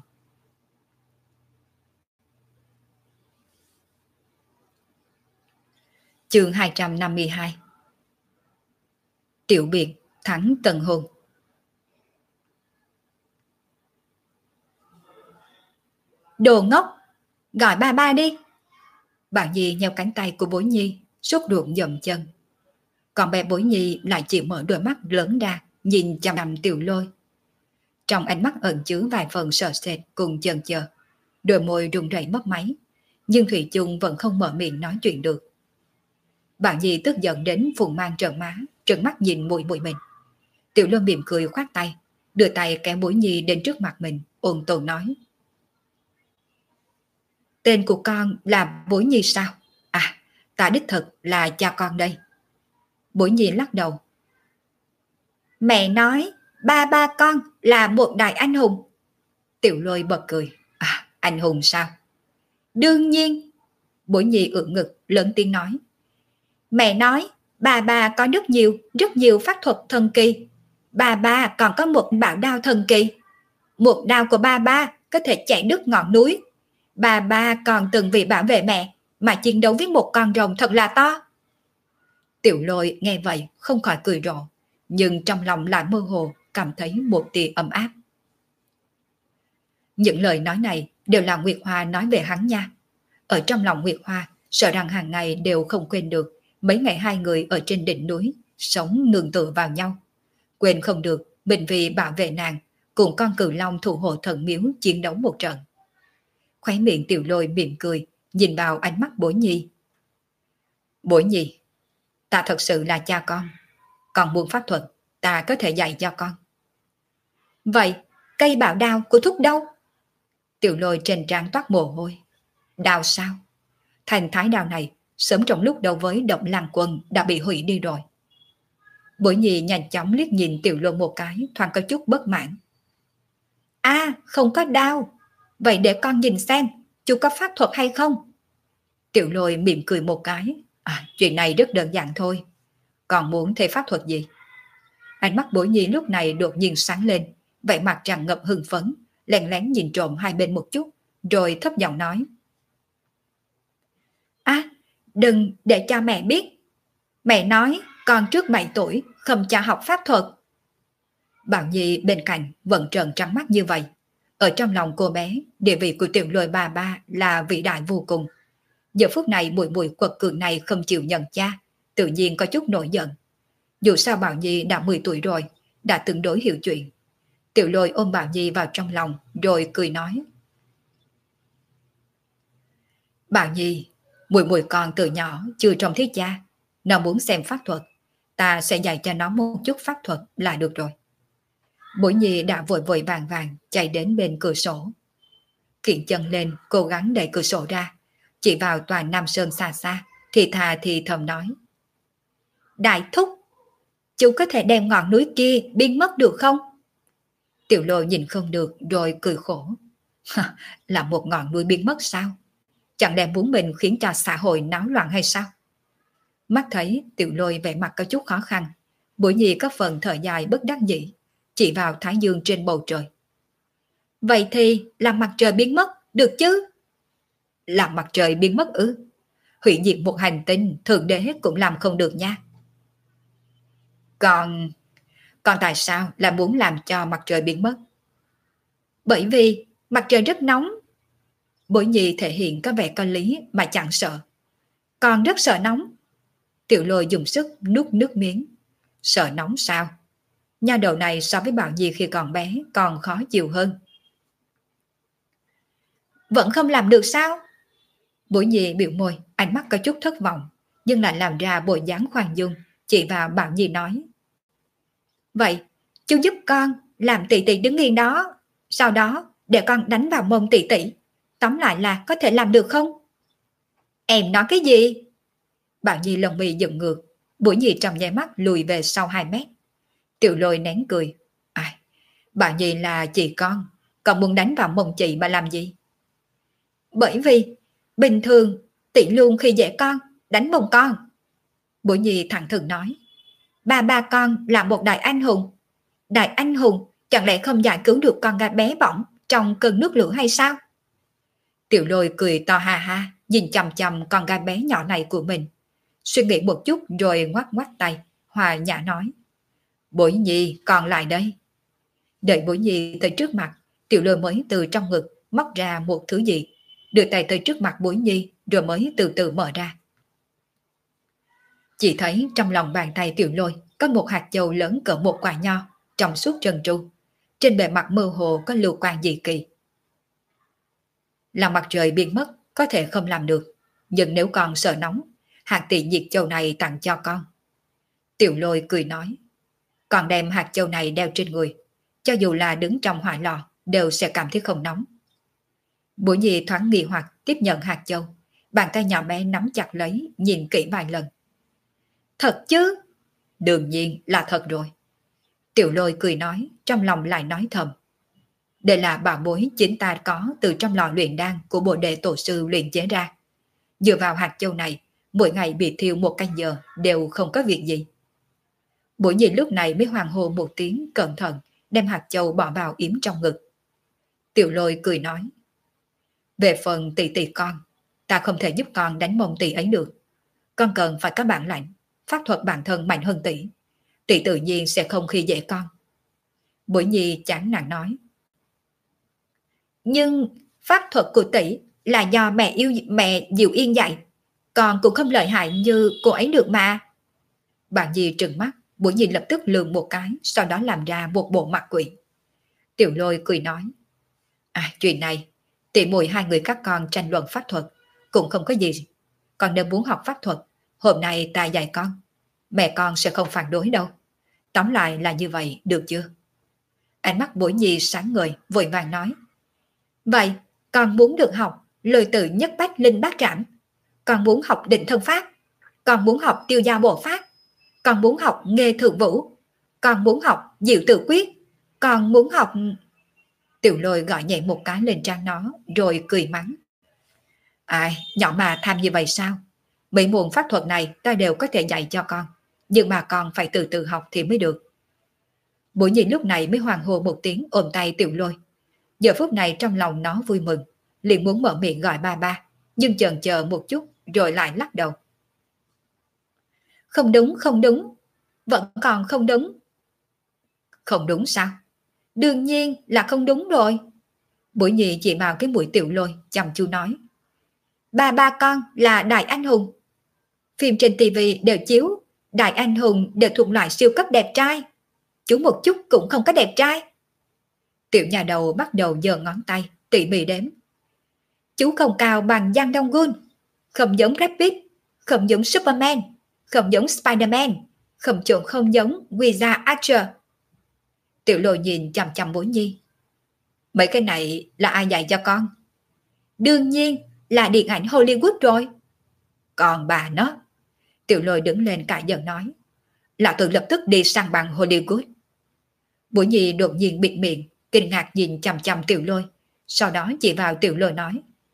Chương 252. Tiểu biệt thắng tần hồn. Đồ ngốc! Gọi ba ba đi! Bạn Nhi nheo cánh tay của Bối Nhi, sốt ruột dậm chân. Còn bé Bối Nhi lại chỉ mở đôi mắt lớn ra, nhìn chằm chằm Tiểu Lôi. Trong ánh mắt ẩn chứa vài phần sợ sệt cùng chần chờ. Đôi môi run rẩy mấp máy, nhưng Thủy chung vẫn không mở miệng nói chuyện được. Bạn Nhi tức giận đến phùng mang trợn má, trợn mắt nhìn mùi mình. Tiểu Lôi mỉm cười khoát tay, đưa tay kéo Bối Nhi đến trước mặt mình, ôn tồn nói. Tên của con là Bối Nhi sao? À, ta đích thực là cha con đây. Bối Nhi lắc đầu. Mẹ nói ba ba con là một đại anh hùng. Tiểu Lôi bật cười. À, anh hùng sao? Đương nhiên. Bối Nhi ưỡn ngực lớn tiếng nói. Mẹ nói bà có rất nhiều pháp thuật thần kỳ. Bà còn có một bảo đao thần kỳ. Một đao của ba có thể chảy đứt ngọn núi. Bà còn từng vì bảo vệ mẹ mà chiến đấu với một con rồng thật là to. Tiểu Lôi nghe vậy không khỏi cười rộ, nhưng trong lòng lại mơ hồ cảm thấy một tia ấm áp. Những lời nói này đều là Nguyệt Hoa nói về hắn nha. Ở trong lòng Nguyệt Hoa, sợ rằng hàng ngày đều không quên được mấy ngày hai người ở trên đỉnh núi sống nương tựa vào nhau. Quên không được mình vì bảo vệ nàng cùng con cừu long thủ hộ thần miếu chiến đấu một trận. Khóe miệng Tiểu Lôi mỉm cười, nhìn vào ánh mắt Bối Nhi. Bối Nhi, ta thật sự là cha con. Còn muốn pháp thuật, ta có thể dạy cho con. Vậy, cây bảo đao của thúc đâu? Tiểu Lôi trên trán toát mồ hôi. Đao sao? Thành thái đao này, sớm trong lúc đấu với Động Lăng Quân đã bị hủy đi rồi. Bối Nhi nhanh chóng liếc nhìn Tiểu Lôi một cái, thoáng có chút bất mãn. À, không có đao. Vậy để con nhìn xem, chú có pháp thuật hay không? Tiểu Lôi mỉm cười một cái. À, chuyện này rất đơn giản thôi. Còn muốn thêm pháp thuật gì? Ánh mắt Bối Nhi lúc này đột nhiên sáng lên, vẻ mặt tràn ngập hưng phấn, lén lén nhìn trộm hai bên một chút, rồi thấp giọng nói. À, đừng để cho mẹ biết. Mẹ nói con trước 7 tuổi không cho học pháp thuật. Bảo Nhi bên cạnh vẫn trợn trắng mắt như vậy. Ở trong lòng cô bé, địa vị của Tiểu Lôi bà là vĩ đại vô cùng. Giờ phút này bụi quật cường này không chịu nhận cha, tự nhiên có chút nổi giận. Dù sao Bảo Nhi đã 10 tuổi rồi, đã tương đối hiểu chuyện. Tiểu Lôi ôm Bảo Nhi vào trong lòng, rồi cười nói. Bảo Nhi, mùi con từ nhỏ chưa trông thấy cha. Nó muốn xem pháp thuật, ta sẽ dạy cho nó một chút pháp thuật là được rồi. Bối Nhi đã vội vội vàng chạy đến bên cửa sổ. Kiện chân lên, cố gắng đẩy cửa sổ ra, chỉ vào tòa Nam Sơn xa xa, thì thà thì thầm nói. Đại thúc, chú có thể đem ngọn núi kia biến mất được không? Tiểu Lôi nhìn không được rồi cười khổ. Là một ngọn núi biến mất sao? Chẳng lẽ muốn mình khiến cho xã hội náo loạn hay sao? Mắt thấy Tiểu Lôi vẻ mặt có chút khó khăn, Bối Nhi có phần thở dài bất đắc dĩ, chỉ vào thái dương trên bầu trời. Vậy thì làm mặt trời biến mất, được chứ? Làm mặt trời biến mất ư? Hủy diệt một hành tinh, thượng đế cũng làm không được nha. Còn tại sao lại muốn làm cho mặt trời biến mất? Bởi vì mặt trời rất nóng. Bối nhi thể hiện có vẻ có lý mà chẳng sợ. Con rất sợ nóng. Tiểu Lôi dùng sức nuốt nước miếng. Sợ nóng sao? Nha đầu này so với Bảo Nhi khi còn bé còn khó chịu hơn. Vẫn không làm được sao? Bối Nhi biểu môi, ánh mắt có chút thất vọng, nhưng lại làm ra bộ dáng khoan dung, chỉ vào Bảo Nhi nói. Vậy, chú giúp con làm tỷ tỷ đứng yên đó, sau đó để con đánh vào mông tỷ tỷ. Tóm lại là có thể làm được không? Em nói cái gì? Bảo Nhi lông mi dựng ngược, Bối Nhi trong nháy mắt lùi về sau 2 mét. Tiểu Lôi nén cười. Ai, Bảo Nhi là chị con muốn đánh vào mông chị mà làm gì? Bởi vì, bình thường, tỷ luôn khi dễ con, đánh mông con. Bối Nhi thẳng thừng nói. Ba con là một đại anh hùng. Đại anh hùng chẳng lẽ không giải cứu được con gái bé bỏng trong cơn nước lửa hay sao? Tiểu Lôi cười to ha ha, nhìn chằm chằm con gái bé nhỏ này của mình. Suy nghĩ một chút rồi ngoắc ngoắc tay, hòa nhã nói. Bối Nhi còn lại đây. Đợi Bối Nhi tới trước mặt, Tiểu Lôi mới từ trong ngực móc ra một thứ gì, đưa tay tới trước mặt Bối Nhi rồi mới từ từ mở ra. Chỉ thấy trong lòng bàn tay Tiểu Lôi có một hạt châu lớn cỡ một quả nho, trong suốt trơn tru. Trên bề mặt mơ hồ có lưu quang dị kỳ. Làm mặt trời biến mất có thể không làm được, nhưng nếu con sợ nóng, hạt tỷ nhiệt châu này tặng cho con. Tiểu Lôi cười nói. Con đem hạt châu này đeo trên người, cho dù là đứng trong hỏa lò đều sẽ cảm thấy không nóng. Bối Nhi thoáng nghi hoặc tiếp nhận hạt châu, bàn tay nhỏ bé nắm chặt lấy, nhìn kỹ vài lần. Thật chứ? Đương nhiên là thật rồi. Tiểu Lôi cười nói, trong lòng lại nói thầm. Đây là bảo bối chính ta có từ trong lò luyện đan của Bồ Đề Tổ Sư luyện chế ra. Dựa vào hạt châu này, mỗi ngày bị thiêu 1 canh giờ đều không có việc gì. Bối Nhi lúc này mới hoàng hô một tiếng cẩn thận, đem hạt châu bỏ vào yếm trong ngực. Tiểu Lôi cười nói. Về phần tỷ tỷ con, ta không thể giúp con đánh mông tỷ ấy được. Con cần phải có bản lãnh, pháp thuật bản thân mạnh hơn tỷ. Tỷ tự nhiên sẽ không khi dễ con. Bối Nhi chán nản nói. Nhưng pháp thuật của tỷ là do mẹ Diệu Yên dạy. Con cũng không lợi hại như cô ấy được mà. Bạn Nhi trừng mắt, Bối Nhi lập tức lườm một cái, sau đó làm ra một bộ mặt quỷ. Tiểu Lôi cười nói. Chuyện này, tỷ muội 2 người các con tranh luận pháp thuật, cũng không có gì. Con nếu muốn học pháp thuật, hôm nay ta dạy con. Mẹ con sẽ không phản đối đâu. Tóm lại là như vậy, được chưa? Ánh mắt Bối Nhi sáng ngời, vội vàng nói. Vậy, con muốn được học lời tự nhất bách linh bát trảm. Con muốn học định thân pháp. Con muốn học tiêu giao bộ pháp. Con muốn học nghề thượng vũ. Con muốn học diệu tự quyết. Con muốn học... Tiểu Lôi gọi nhẹ một cái lên trán nó, rồi cười mắng. Nhỏ mà tham như vậy sao? Mấy môn pháp thuật này ta đều có thể dạy cho con, nhưng mà con phải từ từ học thì mới được. Bối Nhi lúc này mới hoàng hô một tiếng ôm tay Tiểu Lôi. Giờ phút này trong lòng nó vui mừng, liền muốn mở miệng gọi ba, nhưng chần chờ một chút rồi lại lắc đầu. Không đúng, vẫn còn không đúng. Không đúng sao? Đương nhiên là không đúng rồi. Bối Nhi chỉ vào cái mũi Tiểu Lôi, chăm chú nói. Ba con là đại anh hùng. Phim trên tivi đều chiếu, đại anh hùng đều thuộc loại siêu cấp đẹp trai. Chú một chút cũng không có đẹp trai. Tiểu nhà đầu bắt đầu giơ ngón tay, tỉ mỉ đếm. Chú không cao bằng Giang Dong-gun, không giống Brad Pitt, không giống Superman, không giống Spiderman, không giống Wizard Archer. Tiểu Lôi nhìn chằm chằm Bối Nhi. Mấy cái này là ai dạy cho con? Đương nhiên là điện ảnh Hollywood rồi. Còn bà nó. Tiểu Lôi đứng lên cãi giận nói. Lão tử lập tức đi sang bằng Hollywood. Bối Nhi đột nhiên bịt miệng, kinh ngạc nhìn chằm chằm Tiểu Lôi, sau đó chỉ vào Tiểu Lôi nói.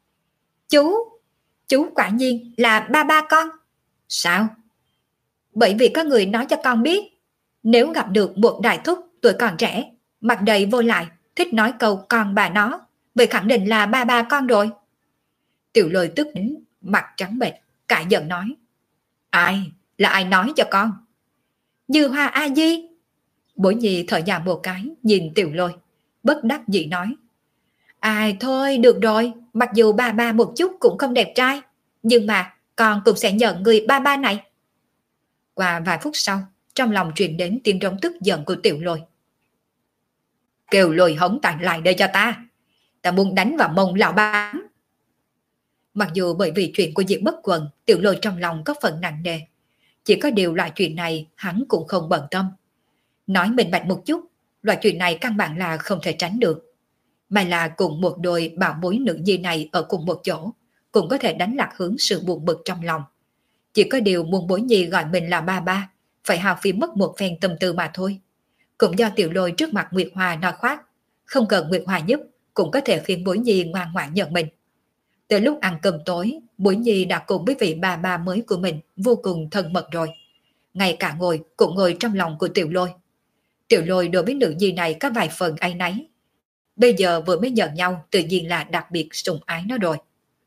Chú quả nhiên là ba con. Sao? Bởi vì có người nói cho con biết, nếu gặp được một đại thúc tuổi còn trẻ, mặt đầy vô lại, thích nói câu con bà nó, vậy khẳng định là ba con rồi. Tiểu Lôi tức đến mặt trắng bệch, cãi giận nói. Là ai nói cho con? Như Hoa A Di. Bối Nhi thở dài một cái, nhìn Tiểu Lôi, bất đắc dĩ nói. Ai thôi, được rồi, mặc dù ba ba một chút cũng không đẹp trai, nhưng mà con cũng sẽ nhận người ba ba này. Qua vài phút sau, trong lòng truyền đến tiếng rống tức giận của Tiểu Lôi. Kêu Lôi hống tặng lại đây cho ta. Ta muốn đánh vào mông lão ba. Mặc dù bởi vì chuyện của Diệp Bất Quần, Tiểu Lôi trong lòng có phần nặng nề. Chỉ có điều loại chuyện này hắn cũng không bận tâm. Nói minh bạch một chút, loại chuyện này căn bản là không thể tránh được. Mà là cùng một đôi bảo bối nữ nhi này ở cùng một chỗ, cũng có thể đánh lạc hướng sự buồn bực trong lòng. Chỉ có điều muốn bối nhi gọi mình là ba ba, phải hao phí mất một phen tâm tư mà thôi. Cũng do Tiểu Lôi trước mặt Nguyệt Hoa nói khoác, không cần Nguyệt Hoa giúp, cũng có thể khiến bối nhi ngoan ngoãn nhận mình. Từ lúc ăn cơm tối, bối nhi đã cùng với vị bà ba mới của mình vô cùng thân mật rồi. Ngay cả ngồi cũng ngồi trong lòng của Tiểu Lôi. Tiểu Lôi đối với nữ nhi này có vài phần áy náy. Bây giờ vừa mới nhận nhau tự nhiên là đặc biệt sủng ái nó rồi.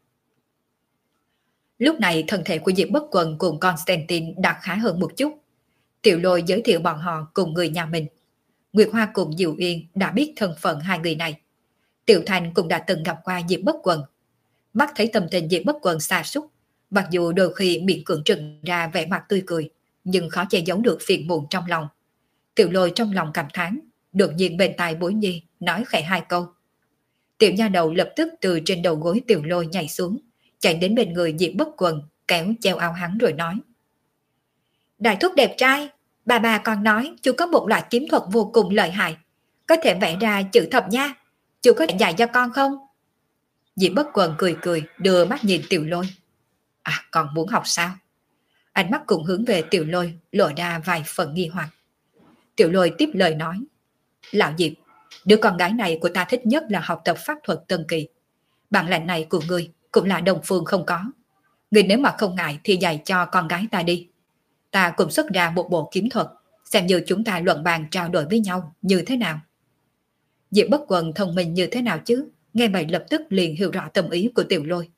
Lúc này thân thể của Diệp Bất Quần cùng Constantine đã khá hơn một chút. Tiểu Lôi giới thiệu bọn họ cùng người nhà mình. Nguyệt Hoa cùng Diệu Yên đã biết thân phận hai người này. Tiểu Thành cũng đã từng gặp qua Diệp Bất Quần. Mắt thấy tâm tình Diệp Bất Quần sa sút, mặc dù đôi khi miệng cưỡng trừng ra vẻ mặt tươi cười, nhưng khó che giấu được phiền muộn trong lòng. Tiểu Lôi trong lòng cảm thán, đột nhiên bên tai Bối Nhi nói khẽ hai câu. Tiểu nha đầu lập tức từ trên đầu gối Tiểu Lôi nhảy xuống, chạy đến bên người Diệp Bất Quần, kéo treo áo hắn rồi nói. Đại thúc đẹp trai, bà còn nói chú có một loại kiếm thuật vô cùng lợi hại, có thể vẽ ra chữ thập nha, chú có thể dạy cho con không? Diệp Bất Quần cười cười đưa mắt nhìn Tiểu Lôi. À, con muốn học sao? Ánh mắt cùng hướng về Tiểu Lôi lộ ra vài phần nghi hoặc. Tiểu Lôi tiếp lời nói. Lão Diệp, đứa con gái này của ta thích nhất là học tập pháp thuật tân kỳ. Bản lĩnh này của ngươi cũng là Đông Phương không có. Ngươi nếu mà không ngại thì dạy cho con gái ta đi. Ta cũng xuất ra một bộ kiếm thuật, xem như chúng ta luận bàn trao đổi với nhau như thế nào. Diệp Bất Quần thông minh như thế nào chứ? Nghe vậy lập tức liền hiểu rõ tâm ý của Tiểu Lôi.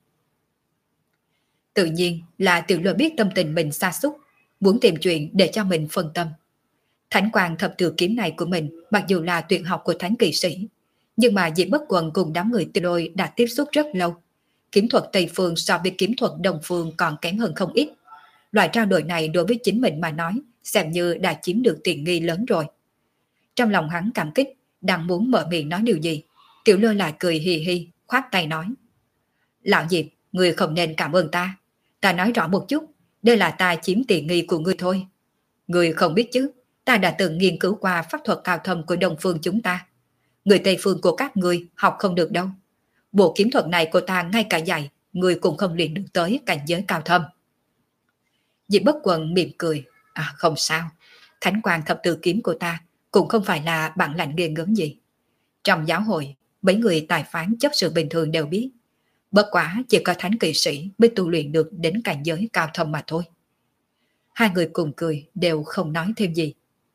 Tự nhiên là Tiểu Lôi biết tâm tình mình sa sút, muốn tìm chuyện để cho mình phân tâm. Thánh quang thập tự kiếm này của mình mặc dù là tuyệt học của thánh kỵ sĩ, nhưng mà Diệp Bất Quần cùng đám người Tiểu Lôi đã tiếp xúc rất lâu. Kiếm thuật Tây Phương so với kiếm thuật Đông Phương còn kém hơn không ít. Loại trao đổi này đối với chính mình mà nói, xem như đã chiếm được tiện nghi lớn rồi. Trong lòng hắn cảm kích, đang muốn mở miệng nói điều gì, Tiểu Lôi lại cười hì hì, khoát tay nói. Lão Diệp, ngươi không nên cảm ơn ta. Ta nói rõ một chút, đây là ta chiếm tiện nghi của ngươi thôi. Ngươi không biết chứ, ta đã từng nghiên cứu qua pháp thuật cao thâm của Đông Phương chúng ta. Người Tây Phương của các ngươi học không được đâu. Bộ kiếm thuật này của ta ngay cả dạy, ngươi cũng không luyện được tới cảnh giới cao thâm. Diệp Bất Quần mỉm cười. À không sao, thánh quang thập tự kiếm của ta cũng không phải là bản lãnh ghê gớm gì. Trong giáo hội, mấy người tài phán chấp sự bình thường đều biết. Bất quả chỉ có thánh kỵ sĩ mới tu luyện được đến cảnh giới cao thâm mà thôi. Hai người cùng cười đều không nói thêm gì.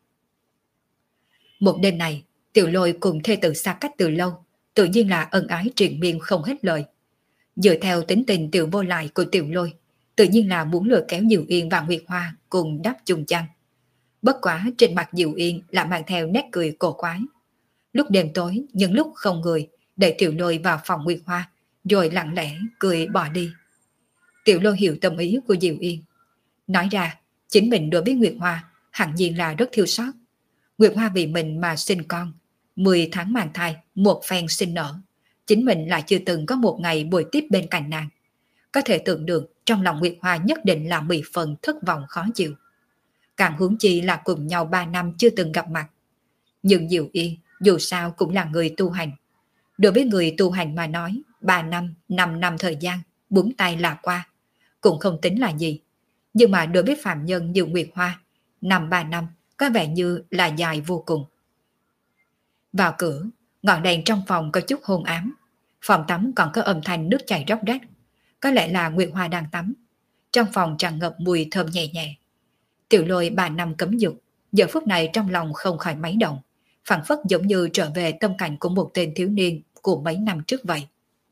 Một đêm này, Tiểu Lôi cùng thê tử xa cách từ lâu, tự nhiên là ân ái triền miên không hết lời. Dựa theo tính tình Tiểu Vô Lại của Tiểu Lôi, tự nhiên là muốn lừa kéo Diệu Yên và Nguyệt Hoa cùng đắp chung chăn. Bất quả trên mặt Diệu Yên lại mang theo nét cười cổ quái. Lúc đêm tối, những lúc không người, để Tiểu Lôi vào phòng Nguyệt Hoa, rồi lặng lẽ cười bỏ đi. Tiểu Lôi hiểu tâm ý của Diệu Yên. Nói ra, chính mình đối với Nguyệt Hoa hẳn nhiên là rất thiếu sót. Nguyệt Hoa vì mình mà sinh con, 10 tháng mang thai, một phen sinh nở. Chính mình lại chưa từng có một ngày buổi tiếp bên cạnh nàng. Có thể tưởng được trong lòng Nguyệt Hoa nhất định là 10 phần thất vọng khó chịu. Càng huống chi là cùng nhau 3 năm chưa từng gặp mặt. Nhưng Diệu Yên dù sao cũng là người tu hành. Đối với người tu hành mà nói, 3 năm, 5 năm thời gian, búng tay là qua, cũng không tính là gì. Nhưng mà đối với phạm nhân như Nguyệt Hoa, 3 năm có vẻ như là dài vô cùng. Vào cửa, ngọn đèn trong phòng có chút hôn ám. Phòng tắm còn có âm thanh nước chảy róc rách. Có lẽ là Nguyệt Hoa đang tắm. Trong phòng tràn ngập mùi thơm nhẹ nhẹ. Tiểu Lôi 3 năm cấm dục, giờ phút này trong lòng không khỏi máy động, phảng phất giống như trở về tâm cảnh của một tên thiếu niên của mấy năm trước vậy.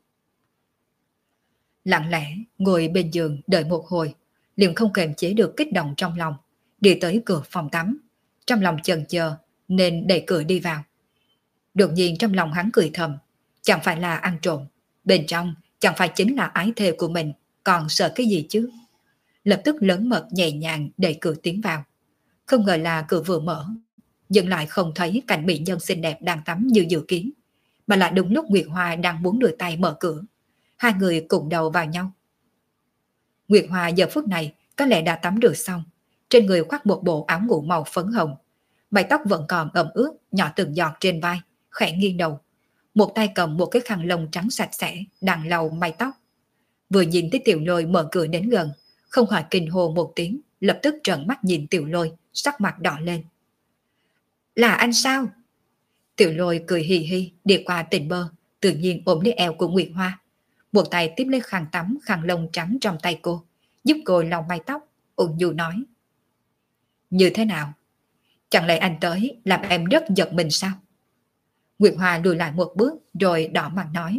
Lặng lẽ ngồi bên giường đợi một hồi, liền không kềm chế được kích động trong lòng, đi tới cửa phòng tắm, trong lòng chần chờ nên đẩy cửa đi vào. Đột nhiên trong lòng hắn cười thầm, chẳng phải là ăn trộm, bên trong chẳng phải chính là ái thề của mình, còn sợ cái gì chứ? Lập tức lớn mật nhẹ nhàng đẩy cửa tiến vào. Không ngờ là cửa vừa mở, nhưng lại không thấy cảnh mỹ nhân xinh đẹp đang tắm như dự kiến, mà lại đúng lúc Nguyệt Hoa đang muốn đưa tay mở cửa. Hai người cùng đầu vào nhau. Nguyệt Hoa giờ phút này có lẽ đã tắm rửa xong, trên người khoác một bộ áo ngủ màu phấn hồng, mái tóc vẫn còn ẩm ướt nhỏ từng giọt trên vai, khẽ nghiêng đầu, một tay cầm một cái khăn lông trắng sạch sẽ đang lau mái tóc. Vừa nhìn thấy Tiểu Lôi mở cửa đến gần, không khỏi kinh hô một tiếng, lập tức trợn mắt nhìn Tiểu Lôi, sắc mặt đỏ lên. Là anh sao? Tiểu Lôi cười hì hì đi qua tình bơ, tự nhiên ôm lấy eo của Nguyệt Hoa, một tay tiếp lấy khăn tắm khăn lông trắng trong tay cô, giúp cô lau mái tóc, ôn nhu nói. Như thế nào? Chẳng lẽ anh tới làm em rất giật mình sao? Nguyệt Hoa lùi lại một bước rồi đỏ mặt nói.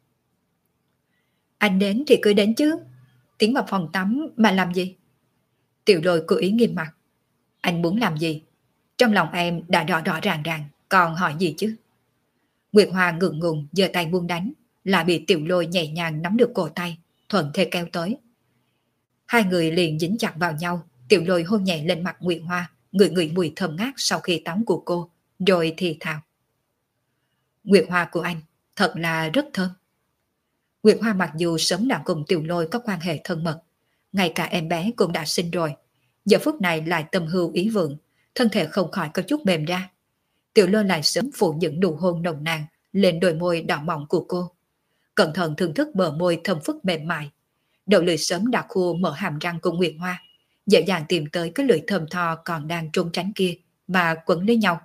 Anh đến thì cứ đến chứ, tiến vào phòng tắm mà làm gì? Tiểu Lôi cố ý nghiêm mặt. Anh muốn làm gì? Trong lòng em đã rõ rõ ràng ràng, còn hỏi gì chứ? Nguyệt Hoa ngượng ngùng giơ tay buông đánh, lại bị Tiểu Lôi nhẹ nhàng nắm được cổ tay, thuận thế kéo tới. Hai người liền dính chặt vào nhau, Tiểu Lôi hôn nhẹ lên mặt Nguyệt Hoa, ngửi mùi thơm ngát sau khi tắm của cô, rồi thì thào. Nguyệt Hoa của anh thật là rất thơm. Nguyệt Hoa mặc dù sớm đã cùng Tiểu Lôi có quan hệ thân mật, ngay cả em bé cũng đã sinh rồi, giờ phút này lại tâm hưu ý vượng, thân thể không khỏi có chút mềm ra. Tiểu Lôi lại sớm phủ những nụ hôn nồng nàn lên đôi môi đỏ mọng của cô, cẩn thận thưởng thức bờ môi thơm phức mềm mại, đầu lưỡi sớm đã khô mở hàm răng của Nguyệt Hoa, dễ dàng tìm tới cái lưỡi thơm tho còn đang trốn tránh kia mà quấn lấy nhau.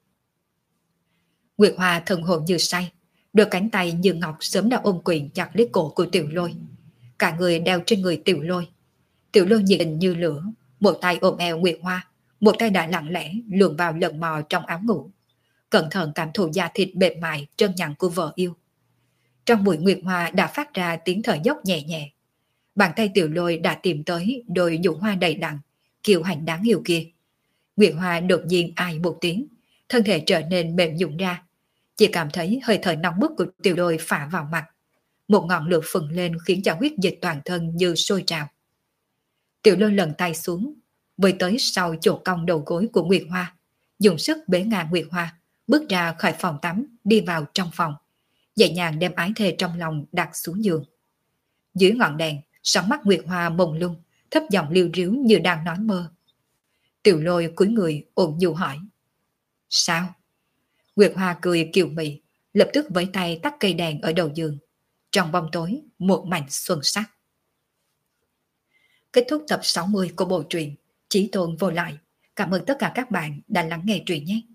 Nguyệt Hoa thần hồn như say, đôi cánh tay như ngọc sớm đã ôm quyền chặt lấy cổ của Tiểu Lôi, cả người đeo trên người Tiểu Lôi. Tiểu Lôi nhiệt tình như lửa, một tay ôm eo Nguyệt Hoa, một tay đã lặng lẽ luồn vào lần mò trong áo ngủ, cẩn thận cảm thụ da thịt mềm mại trơn nhẵn của vợ yêu. Trong mũi Nguyệt Hoa đã phát ra tiếng thở dốc nhẹ nhẹ. Bàn tay Tiểu Lôi đã tìm tới đôi nhũ hoa đầy đặn, kiều hãnh đáng yêu kia. Nguyệt Hoa đột nhiên ai một tiếng, thân thể trở nên mềm nhũn ra, chỉ cảm thấy hơi thở nóng bức của Tiểu Lôi phả vào mặt. Một ngọn lửa phừng lên khiến cho huyết dịch toàn thân như sôi trào. Tiểu Lôi lần tay xuống, với tới sau chỗ cong đầu gối của Nguyệt Hoa, dùng sức bế ngang Nguyệt Hoa, bước ra khỏi phòng tắm, đi vào trong phòng, nhẹ nhàng đem ái thề trong lòng đặt xuống giường. Dưới ngọn đèn, sóng mắt Nguyệt Hoa mông lung, thấp giọng liêu ríu như đang nói mơ. Tiểu Lôi cúi người ôm nhu hỏi. Sao? Nguyệt Hoa cười kiều mị, lập tức với tay tắt cây đèn ở đầu giường. Trong bóng tối, một mảnh xuân sắc. Kết thúc tập 60 của bộ truyện Chí Tôn Vô Lại. Cảm ơn tất cả các bạn đã lắng nghe truyện nhé.